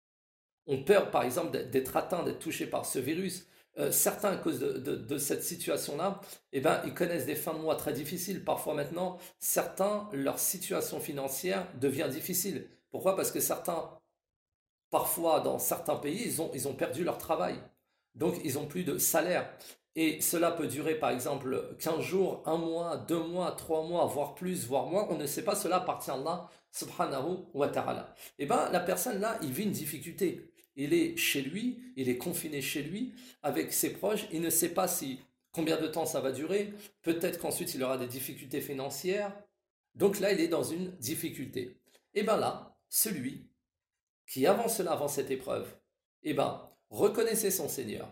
ont peur par exemple d'être atteints, d'être touchés par ce virus. Euh, certains, à cause de, de, de cette situation-là, eh ben, ils connaissent des fins de mois très difficiles. Parfois maintenant, certains, leur situation financière devient difficile. Pourquoi? Parce que certains, parfois dans certains pays, ils ont, ils ont perdu leur travail. Donc ils n'ont plus de salaire. Et cela peut durer par exemple quinze jours, un mois, deux mois, trois mois, voire plus, voire moins. On ne sait pas, cela appartient à Allah subhanahu wa ta'ala. Eh bien la personne là, il vit une difficulté. Il est chez lui, il est confiné chez lui, avec ses proches, il ne sait pas si, combien de temps ça va durer, peut-être qu'ensuite il aura des difficultés financières, donc là il est dans une difficulté. Et bien là, celui qui avant cela, avant cette épreuve, et ben, reconnaissait son Seigneur,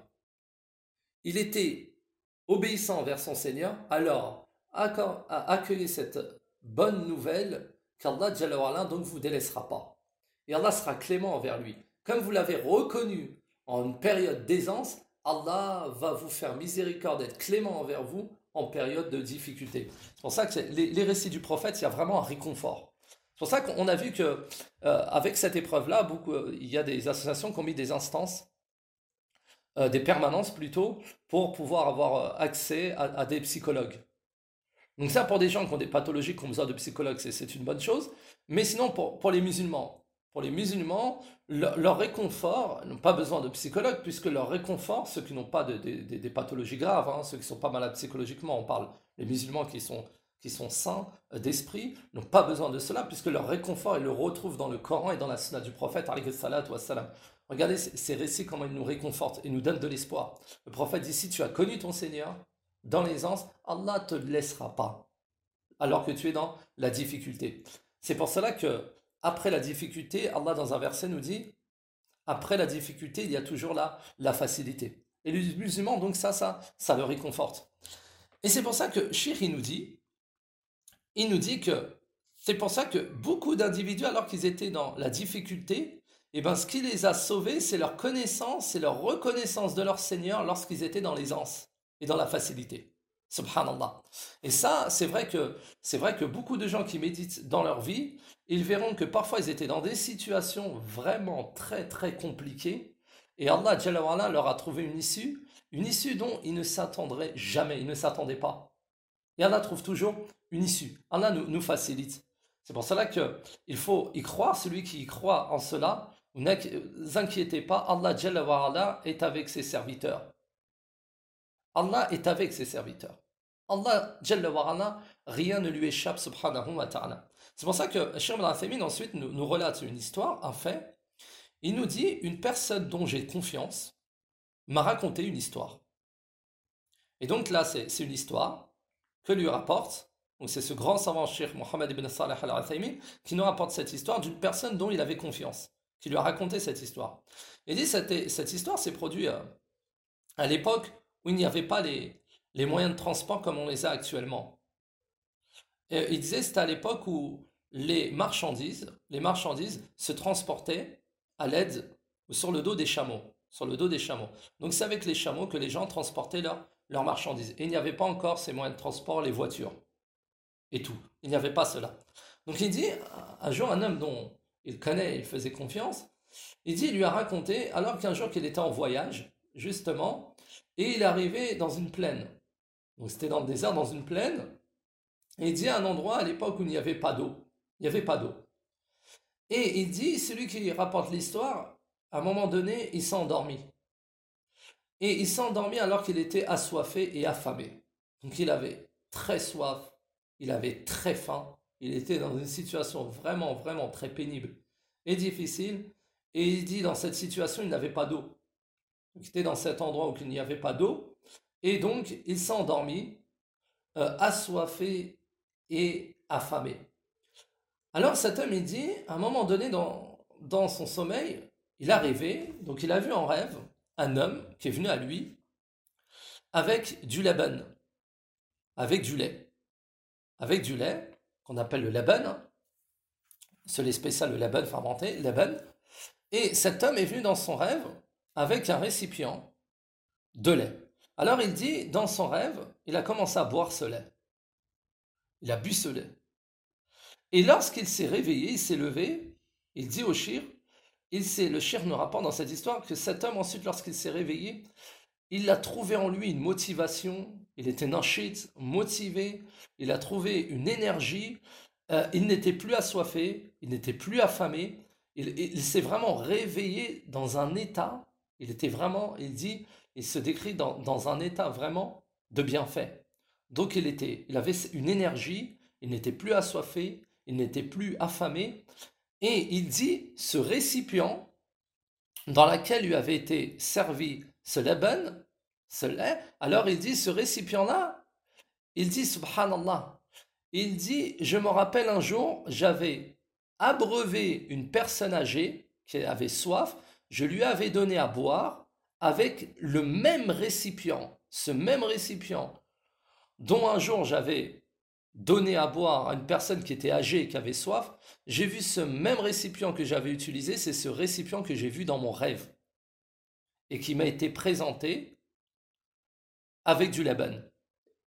il était obéissant envers son Seigneur, alors a accueilli cette bonne nouvelle qu'Allah Jalla wa Ala donc vous délaissera pas. Et Allah sera clément envers lui. Comme vous l'avez reconnu en une période d'aisance, Allah va vous faire miséricorde, être clément envers vous en période de difficulté. C'est pour ça que les, les récits du prophète, il y a vraiment un réconfort. C'est pour ça qu'on a vu que euh, avec cette épreuve-là, beaucoup, euh, il y a des associations qui ont mis des instances, euh, des permanences plutôt, pour pouvoir avoir accès à, à des psychologues. Donc ça, pour des gens qui ont des pathologies, qui ont besoin de psychologues, c'est, c'est une bonne chose. Mais sinon, pour, pour les musulmans, pour les musulmans, le- leur réconfort, ils n'ont pas besoin de psychologues, puisque leur réconfort, ceux qui n'ont pas de, de- de- des pathologies graves, hein, ceux qui ne sont pas malades psychologiquement, on parle, les musulmans qui sont, qui sont sains euh, d'esprit, n'ont pas besoin de cela, puisque leur réconfort, ils le retrouvent dans le Coran et dans la sunna du prophète, alayhi salatu wassalam. Regardez ces ces récits, comment ils nous réconfortent et nous donnent de l'espoir. Le prophète dit, si tu as connu ton Seigneur, dans l'aisance, Allah te laissera pas, alors que tu es dans la difficulté. C'est pour cela que, après la difficulté, Allah dans un verset nous dit, après la difficulté, il y a toujours la, la facilité. Et les musulmans, donc ça, ça, ça le réconforte. Et c'est pour ça que Shir, il nous dit, il nous dit que c'est pour ça que beaucoup d'individus, alors qu'ils étaient dans la difficulté, eh ben, ce qui les a sauvés, c'est leur connaissance, c'est leur reconnaissance de leur Seigneur lorsqu'ils étaient dans l'aisance et dans la facilité. Subhanallah. Et ça, c'est vrai que c'est vrai que beaucoup de gens qui méditent dans leur vie, ils verront que parfois ils étaient dans des situations vraiment très très compliquées et Allah Jalla wa Ala leur a trouvé une issue, une issue dont ils ne s'attendraient jamais, ils ne s'attendaient pas. Et Allah trouve toujours une issue. Allah nous, nous facilite. C'est pour cela qu'il faut y croire, celui qui y croit en cela, ne vous inquiétez pas, Allah Jalla wa Ala est avec ses serviteurs. Allah est avec ses serviteurs. Allah Jalla wa Ala, rien ne lui échappe, subhanahu wa ta'ala. C'est pour ça que Cheikh Ibn Uthaymin ensuite nous, nous relate une histoire, un fait. Il nous dit, une personne dont j'ai confiance m'a raconté une histoire. Et donc là, c'est c'est une histoire que lui rapporte, donc c'est ce grand savant Cheikh Mohammed ibn Salih al-Uthaymin qui nous rapporte cette histoire d'une personne dont il avait confiance, qui lui a raconté cette histoire. Il dit, cette, cette histoire s'est produite euh, à l'époque où il n'y avait pas les, les moyens de transport comme on les a actuellement. Et il disait, c'était à l'époque où les marchandises, les marchandises se transportaient à l'aide ou sur le dos des chameaux, sur le dos des chameaux. Donc c'est avec les chameaux que les gens transportaient leurs leurs marchandises. Et il n'y avait pas encore ces moyens de transport, les voitures et tout. Il n'y avait pas cela. Donc il dit, un jour, un homme dont il connaît, il faisait confiance, il dit, il lui a raconté, alors qu'un jour qu'il était en voyage, justement, et il est arrivé dans une plaine. Donc c'était dans le désert, dans une plaine, et il dit à un endroit à l'époque où il n'y avait pas d'eau. Il n'y avait pas d'eau. Et il dit, celui qui rapporte l'histoire, à un moment donné, il s'est endormi. Et il s'est endormi alors qu'il était assoiffé et affamé. Donc il avait très soif, il avait très faim, il était dans une situation vraiment, vraiment très pénible et difficile. Et il dit, dans cette situation, il n'avait pas d'eau. Donc il était dans cet endroit où il n'y avait pas d'eau. Et donc il s'est endormi, euh, assoiffé et affamé. Alors cet homme, il dit, à un moment donné dans, dans son sommeil, il a rêvé, donc il a vu en rêve un homme qui est venu à lui avec du laban, avec du lait, avec du lait qu'on appelle le laban, hein, ce lait spécial, le laban fermenté, laban. Et cet homme est venu dans son rêve avec un récipient de lait. Alors il dit, dans son rêve, il a commencé à boire ce lait. Il a bu ce lait. Et lorsqu'il s'est réveillé, il s'est levé, il dit au shir, il s'est, le shir nous rapporte dans cette histoire que cet homme ensuite, lorsqu'il s'est réveillé, il a trouvé en lui une motivation, il était nashit, motivé, il a trouvé une énergie, euh, il n'était plus assoiffé, il n'était plus affamé, il, il s'est vraiment réveillé dans un état, il était vraiment, il dit, il se décrit dans, dans un état vraiment de bienfait. Donc il était, il avait une énergie, il n'était plus assoiffé, il n'était plus affamé, et il dit, ce récipient dans lequel lui avait été servi ce laban, ce lait, alors il dit, ce récipient-là, il dit, subhanallah, il dit, je me rappelle un jour, j'avais abreuvé une personne âgée qui avait soif, je lui avais donné à boire avec le même récipient, ce même récipient dont un jour j'avais donné à boire à une personne qui était âgée et qui avait soif, j'ai vu ce même récipient que j'avais utilisé, c'est ce récipient que j'ai vu dans mon rêve et qui m'a été présenté avec du laban.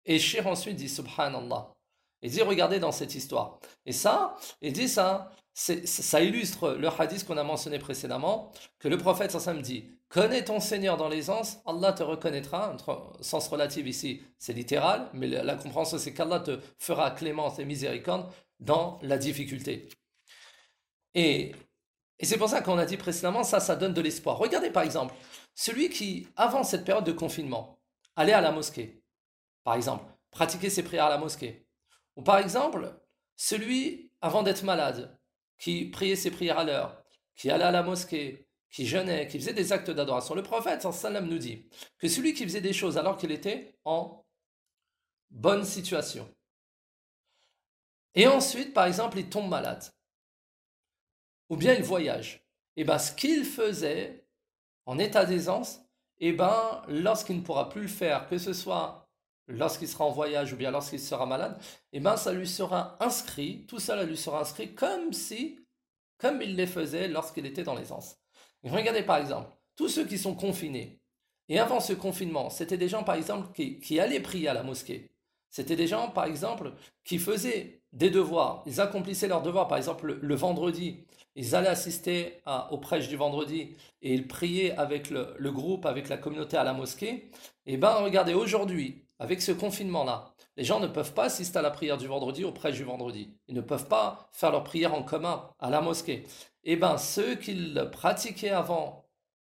Et Shir ensuite dit Subhanallah. Il dit, regardez dans cette histoire. Et ça, il dit ça, c'est- ça illustre le hadith qu'on a mentionné précédemment, que le prophète sallam dit, connais ton Seigneur dans l'aisance, Allah te reconnaîtra. Entre sens relatif ici, c'est littéral, mais la, la compréhension c'est qu'Allah te fera clémence et miséricorde dans la difficulté. Et, et c'est pour ça qu'on a dit précédemment, ça, ça donne de l'espoir. Regardez par exemple, celui qui, avant cette période de confinement, allait à la mosquée, par exemple, pratiquer ses prières à la mosquée. Ou par exemple, celui, avant d'être malade, qui priait ses prières à l'heure, qui allait à la mosquée, qui jeûnait, qui faisait des actes d'adoration. Le prophète sallam nous dit que celui qui faisait des choses alors qu'il était en bonne situation, et ensuite, par exemple, il tombe malade, ou bien il voyage, et bien ce qu'il faisait en état d'aisance, et ben lorsqu'il ne pourra plus le faire, que ce soit lorsqu'il sera en voyage ou bien lorsqu'il sera malade, et ben ça lui sera inscrit, tout cela lui sera inscrit comme si, comme il les faisait lorsqu'il était dans l'aisance. Et regardez par exemple, tous ceux qui sont confinés, et avant ce confinement, c'était des gens par exemple qui, qui allaient prier à la mosquée. C'était des gens par exemple qui faisaient des devoirs, ils accomplissaient leurs devoirs, par exemple le, le vendredi, ils allaient assister à, aux prêches du vendredi et ils priaient avec le, le groupe, avec la communauté à la mosquée. Et ben regardez, aujourd'hui, avec ce confinement-là, les gens ne peuvent pas assister à la prière du vendredi, aux prêches du vendredi. Ils ne peuvent pas faire leur prière en commun à la mosquée. Et bien ceux qui le pratiquaient avant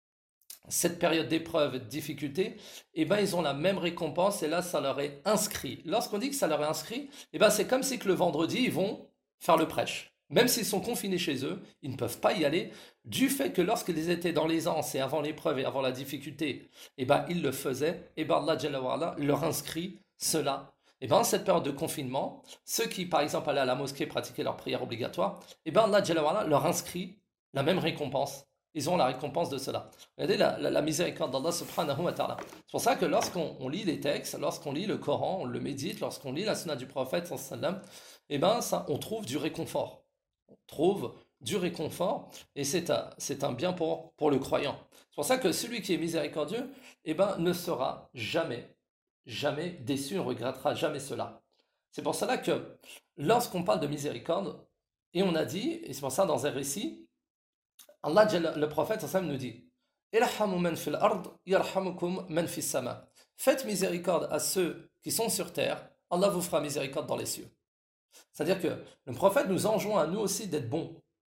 cette période d'épreuve et de difficulté, eh ben, ils ont la même récompense et là, ça leur est inscrit. Lorsqu'on dit que ça leur est inscrit, eh ben, c'est comme si que le vendredi, ils vont faire le prêche. Même s'ils sont confinés chez eux, ils ne peuvent pas y aller du fait que lorsqu'ils étaient dans l'aisance et avant l'épreuve et avant la difficulté, eh ben, ils le faisaient. Et ben, Allah Jalla wa Ala leur inscrit cela. Et ben, cette période de confinement, ceux qui, par exemple, allaient à la mosquée pratiquer leur prière obligatoire, eh ben, Allah Jalla wa Ala leur inscrit la même récompense. Ils ont la récompense de cela. Regardez la, la, la miséricorde d'Allah subhanahu wa ta'ala. C'est pour ça que lorsqu'on on lit les textes, lorsqu'on lit le Coran, on le médite, lorsqu'on lit la sunna du prophète, eh ben, ça, on trouve du réconfort. On trouve du réconfort et c'est un, c'est un bien pour, pour le croyant. C'est pour ça que celui qui est miséricordieux, eh ben, ne sera jamais, jamais déçu, ne regrettera jamais cela. C'est pour cela que lorsqu'on parle de miséricorde, et on a dit, et c'est pour ça dans un récit, Allah, le prophète nous dit Irhamu man fil ard, yarhamukum man fis sama. Faites miséricorde à ceux qui sont sur terre, Allah vous fera miséricorde dans les cieux. C'est-à-dire que le prophète nous enjoint à nous aussi d'être bons,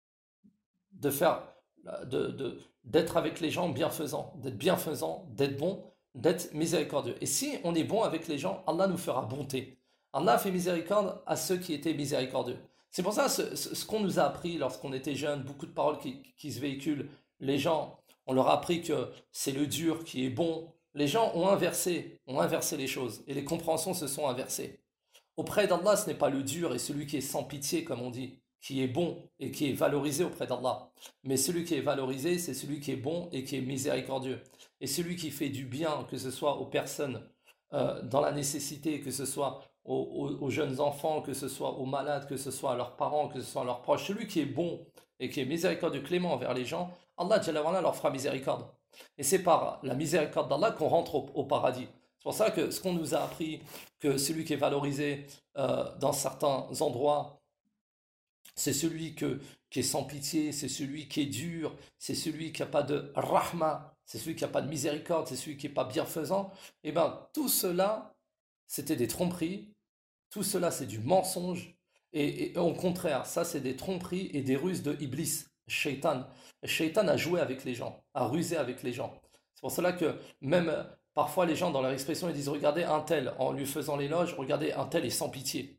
de faire, de, de, d'être avec les gens bienfaisants, d'être bienfaisant, d'être bon, d'être miséricordieux. Et si on est bon avec les gens, Allah nous fera bonté. Allah fait miséricorde à ceux qui étaient miséricordieux. C'est pour ça ce, ce, ce qu'on nous a appris lorsqu'on était jeunes, beaucoup de paroles qui, qui se véhiculent. Les gens, on leur a appris que c'est le dur qui est bon. Les gens ont inversé, ont inversé les choses et les compréhensions se sont inversées. Auprès d'Allah, ce n'est pas le dur et celui qui est sans pitié, comme on dit, qui est bon et qui est valorisé auprès d'Allah. Mais celui qui est valorisé, c'est celui qui est bon et qui est miséricordieux. Et celui qui fait du bien, que ce soit aux personnes euh, dans la nécessité, que ce soit aux, aux, aux jeunes enfants, que ce soit aux malades, que ce soit à leurs parents, que ce soit à leurs proches, celui qui est bon et qui est miséricordieux, clément envers les gens, Allah Jalla wa Ala leur fera miséricorde. Et c'est par la miséricorde d'Allah qu'on rentre au, au paradis. C'est pour ça que ce qu'on nous a appris, que celui qui est valorisé euh, dans certains endroits, c'est celui que, qui est sans pitié, c'est celui qui est dur, c'est celui qui n'a pas de rahma, c'est celui qui n'a pas de miséricorde, c'est celui qui n'est pas bienfaisant. Et bien, tout cela, c'était des tromperies, tout cela, c'est du mensonge. Et, et au contraire, ça, c'est des tromperies et des ruses de Iblis, Shaitan. Shaitan a joué avec les gens, a rusé avec les gens. C'est pour cela que même parfois les gens, dans leur expression, ils disent regardez un tel, en lui faisant l'éloge, regardez un tel est sans pitié.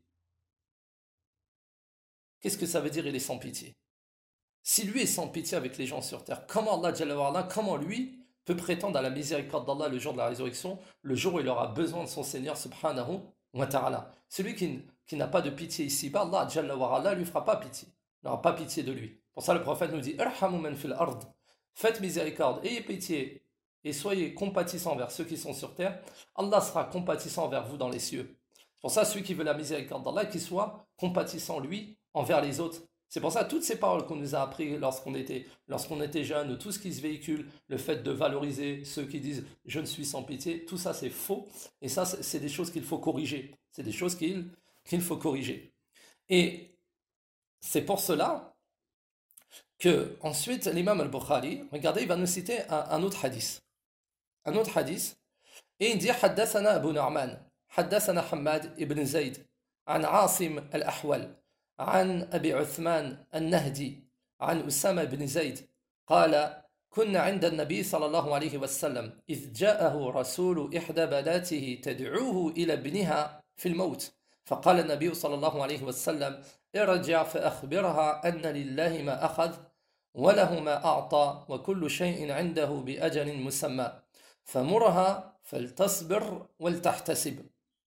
Qu'est-ce que ça veut dire il est sans pitié? Si lui est sans pitié avec les gens sur terre, comment Allah, Jalla wa Ala, comment lui peut prétendre à la miséricorde d'Allah le jour de la résurrection, le jour où il aura besoin de son Seigneur subhanahu wa ta'ala? Celui qui, qui n'a pas de pitié ici-bas, Allah Jalla wa Ala lui fera pas pitié, il n'aura pas pitié de lui. Pour ça le prophète nous dit Irhamu man fil ard, faites miséricorde, ayez pitié et soyez compatissants envers ceux qui sont sur terre, Allah sera compatissant envers vous dans les cieux. C'est pour ça celui qui veut la miséricorde d'Allah, qu'il soit compatissant lui envers les autres. C'est pour ça, toutes ces paroles qu'on nous a apprises lorsqu'on était, lorsqu'on était jeune, tout ce qui se véhicule, le fait de valoriser ceux qui disent je ne suis sans pitié, tout ça c'est faux. Et ça, c'est c'est des choses qu'il faut corriger. C'est des choses qu'il qu'il faut corriger. Et c'est pour cela que ensuite l'imam al-Bukhari, regardez, il va nous citer un, un autre hadith. Un autre hadith. Et il dit حدثنا أبو نعمان حدثنا حماد بن زيد عن عاصم الأحول عن أبي عثمان النهدي عن أسامة بن زيد قال كنا عند النبي صلى الله عليه وسلم إذ جاءه رسول إحدى بناته تدعوه إلى ابنها في الموت فقال النبي صلى الله عليه وسلم ارجع فأخبرها أن لله ما أخذ وله ما أعطى وكل شيء عنده بأجل مسمى فمرها فلتصبر ولتحتسب.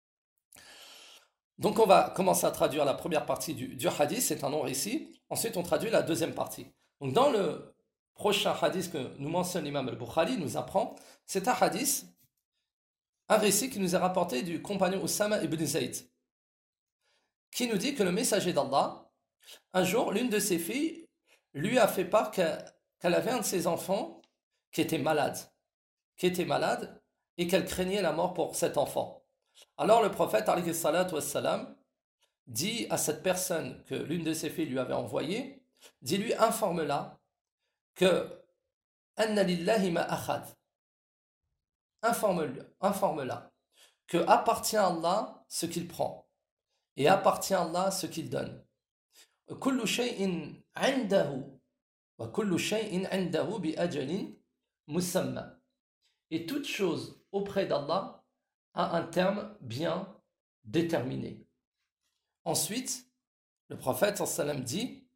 Donc on va commencer à traduire la première partie du, du hadith, c'est un long récit. Ensuite on traduit la deuxième partie. Donc dans le prochain hadith que nous mentionne l'imam al-Bukhari, nous apprend, c'est un hadith, un récit qui nous est rapporté du compagnon Usama ibn Zayd, qui nous dit que le messager d'Allah, un jour, l'une de ses filles lui a fait part qu'elle avait un de ses enfants qui était malade, qui était malade et qu'elle craignait la mort pour cet enfant. Alors le prophète alayhi salatu wassalam, dit à cette personne que l'une de ses filles lui avait envoyée, dis-lui, informe-la que anna lillahi ma akhad. Informe-la, informe-la que appartient à Allah ce qu'il prend et appartient à Allah ce qu'il donne. Kullu shay'in 'indahu wa kullu shay'in 'indahu bi ajalin musamma. Et toute chose auprès d'Allah a un terme bien déterminé. Ensuite, le prophète sallam dit,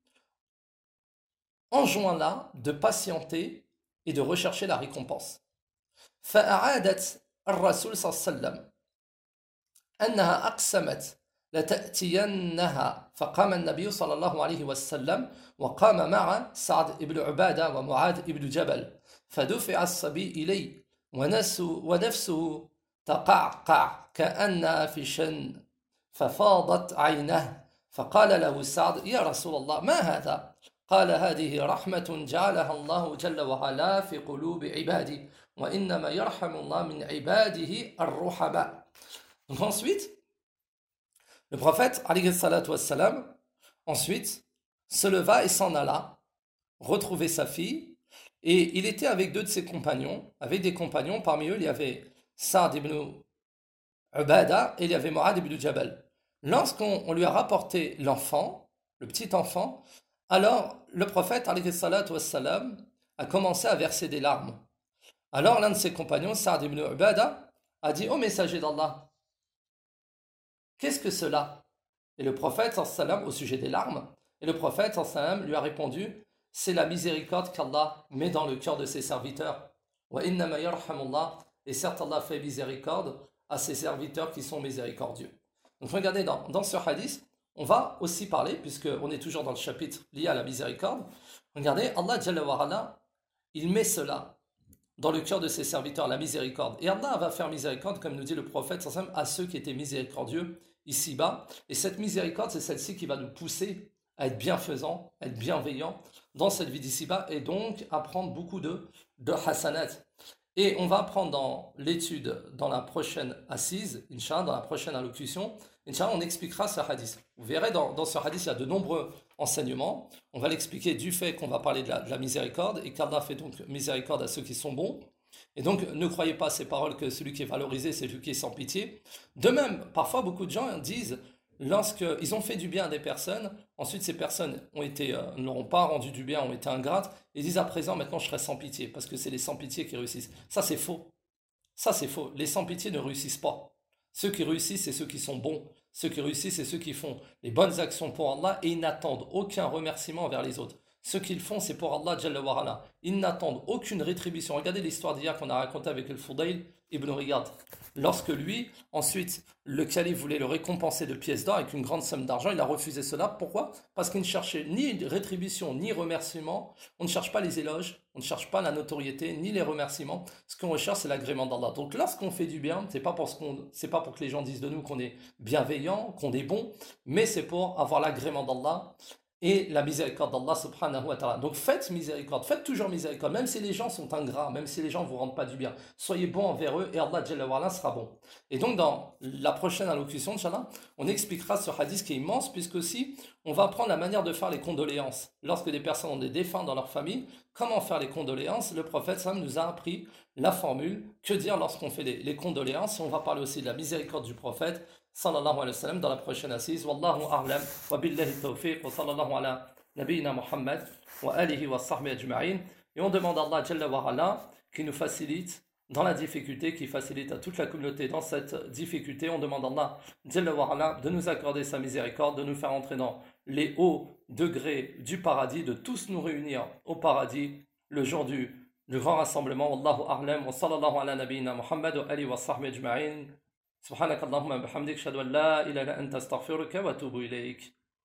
enjoins-la de patienter et de rechercher la récompense. فأعادت الرسول صلى الله عليه وسلم أنها أقسمت لتأتينها فقام النبي صلى الله عليه وسلم وقام مع سعد بن عبادة ومعاذ بن جبل فدفع الصبي إليه ونفسه تقعقع كأنها في شن ففاضت عينه فقال له سعد يا رسول الله ما هذا؟ قال هذه رحمة جعلها الله جل وعلا في قلوب عباده وإنما يرحم الله من عباده الرحماء. Donc ensuite, le prophète alayhi salatu wassalam, ensuite, se leva et s'en alla retrouver sa fille, et il était avec deux de ses compagnons, avec des compagnons, parmi eux il y avait Sa'd ibn Ubada et il y avait Mu'adh ibn Jabal. Lorsqu'on on lui a rapporté l'enfant, le petit enfant, alors le prophète alayhi salatu wassalam a commencé à verser des larmes. Alors l'un de ses compagnons, Sa'd ibn Ubada, a dit, ô messager d'Allah, qu'est-ce que cela? Et le prophète sallam au sujet des larmes, et le prophète sallam lui a répondu, c'est la miséricorde qu'Allah met dans le cœur de ses serviteurs. Wa innama yarhamullah, et certes Allah fait miséricorde à ses serviteurs qui sont miséricordieux. Donc regardez, dans, dans ce hadith, on va aussi parler, puisqu'on est toujours dans le chapitre lié à la miséricorde, regardez, Allah Jalla wa Ala, il met cela dans le cœur de ses serviteurs, la miséricorde. Et Allah va faire miséricorde, comme nous dit le prophète, à ceux qui étaient miséricordieux ici-bas. Et cette miséricorde, c'est celle-ci qui va nous pousser à être bienfaisants, à être bienveillants dans cette vie d'ici-bas, et donc à prendre beaucoup de, de hasanat. Et on va apprendre dans l'étude, dans la prochaine assise, Inch'Allah, dans la prochaine allocution, Inch'Allah, on expliquera ce hadith. Vous verrez, dans, dans ce hadith, il y a de nombreux enseignements. On va l'expliquer du fait qu'on va parler de la, de la miséricorde, et qu'Allah fait donc miséricorde à ceux qui sont bons. Et donc, ne croyez pas à ces paroles que celui qui est valorisé, c'est celui qui est sans pitié. De même, parfois, beaucoup de gens disent, lorsqu'ils ont fait du bien à des personnes, ensuite ces personnes ont été, euh, ne leur ont pas rendu du bien, ont été ingrates, et disent à présent, maintenant je serai sans pitié, parce que c'est les sans pitié qui réussissent. Ça, c'est faux. Ça, c'est faux. Les sans pitié ne réussissent pas. Ceux qui réussissent, c'est ceux qui sont bons. Ceux qui réussissent, c'est ceux qui font les bonnes actions pour Allah et ils n'attendent aucun remerciement envers les autres. Ce qu'ils font, c'est pour Allah Jalla wa Ala. Ils n'attendent aucune rétribution. Regardez l'histoire d'hier qu'on a racontée avec le Fudayl ibn Riyad. Lorsque lui, ensuite, le calife voulait le récompenser de pièces d'or avec une grande somme d'argent, il a refusé cela. Pourquoi? Parce qu'il ne cherchait ni rétribution, ni remerciement. On ne cherche pas les éloges, on ne cherche pas la notoriété, ni les remerciements. Ce qu'on recherche, c'est l'agrément d'Allah. Donc lorsqu'on fait du bien, c'est pas pour ce qu'on, c'est pas pour que les gens disent de nous qu'on est bienveillant, qu'on est bon, mais c'est pour avoir l'agrément d'Allah. et la miséricorde d'Allah subhanahu wa ta'ala. Donc faites miséricorde, faites toujours miséricorde, même si les gens sont ingrats, même si les gens ne vous rendent pas du bien. Soyez bons envers eux et Allah Jalla wa ala sera bon. Et donc dans la prochaine allocution, Inch'Allah, on expliquera ce hadith qui est immense, puisque aussi on va apprendre la manière de faire les condoléances. Lorsque des personnes ont des défunts dans leur famille, comment faire les condoléances? Le prophète Sam nous a appris la formule, que dire lorsqu'on fait les, les condoléances. Et on va parler aussi de la miséricorde du prophète sallallahu alayhi wa sallam dans la prochaine assise. Wallahu a'lam wa billahi tawfiq wa sallallahu ala nabiyyina Muhammad wa alihi wa sahbihi ajma'in. Et on demande à Allah Jalla wa ala qui nous facilite dans la difficulté, qui facilite à toute la communauté dans cette difficulté. On demande à Allah Jalla wa ala de nous accorder sa miséricorde, de nous faire entrer dans les hauts degrés du paradis, de tous nous réunir au paradis le jour du le grand rassemblement. Wallahu a'lam wa sallallahu ala nabiyyina Muhammad wa alihi wa sahbihi ajma'in. سبحانك اللهم وبحمدك اشهد ان لا اله الا انت استغفرك واتوب اليك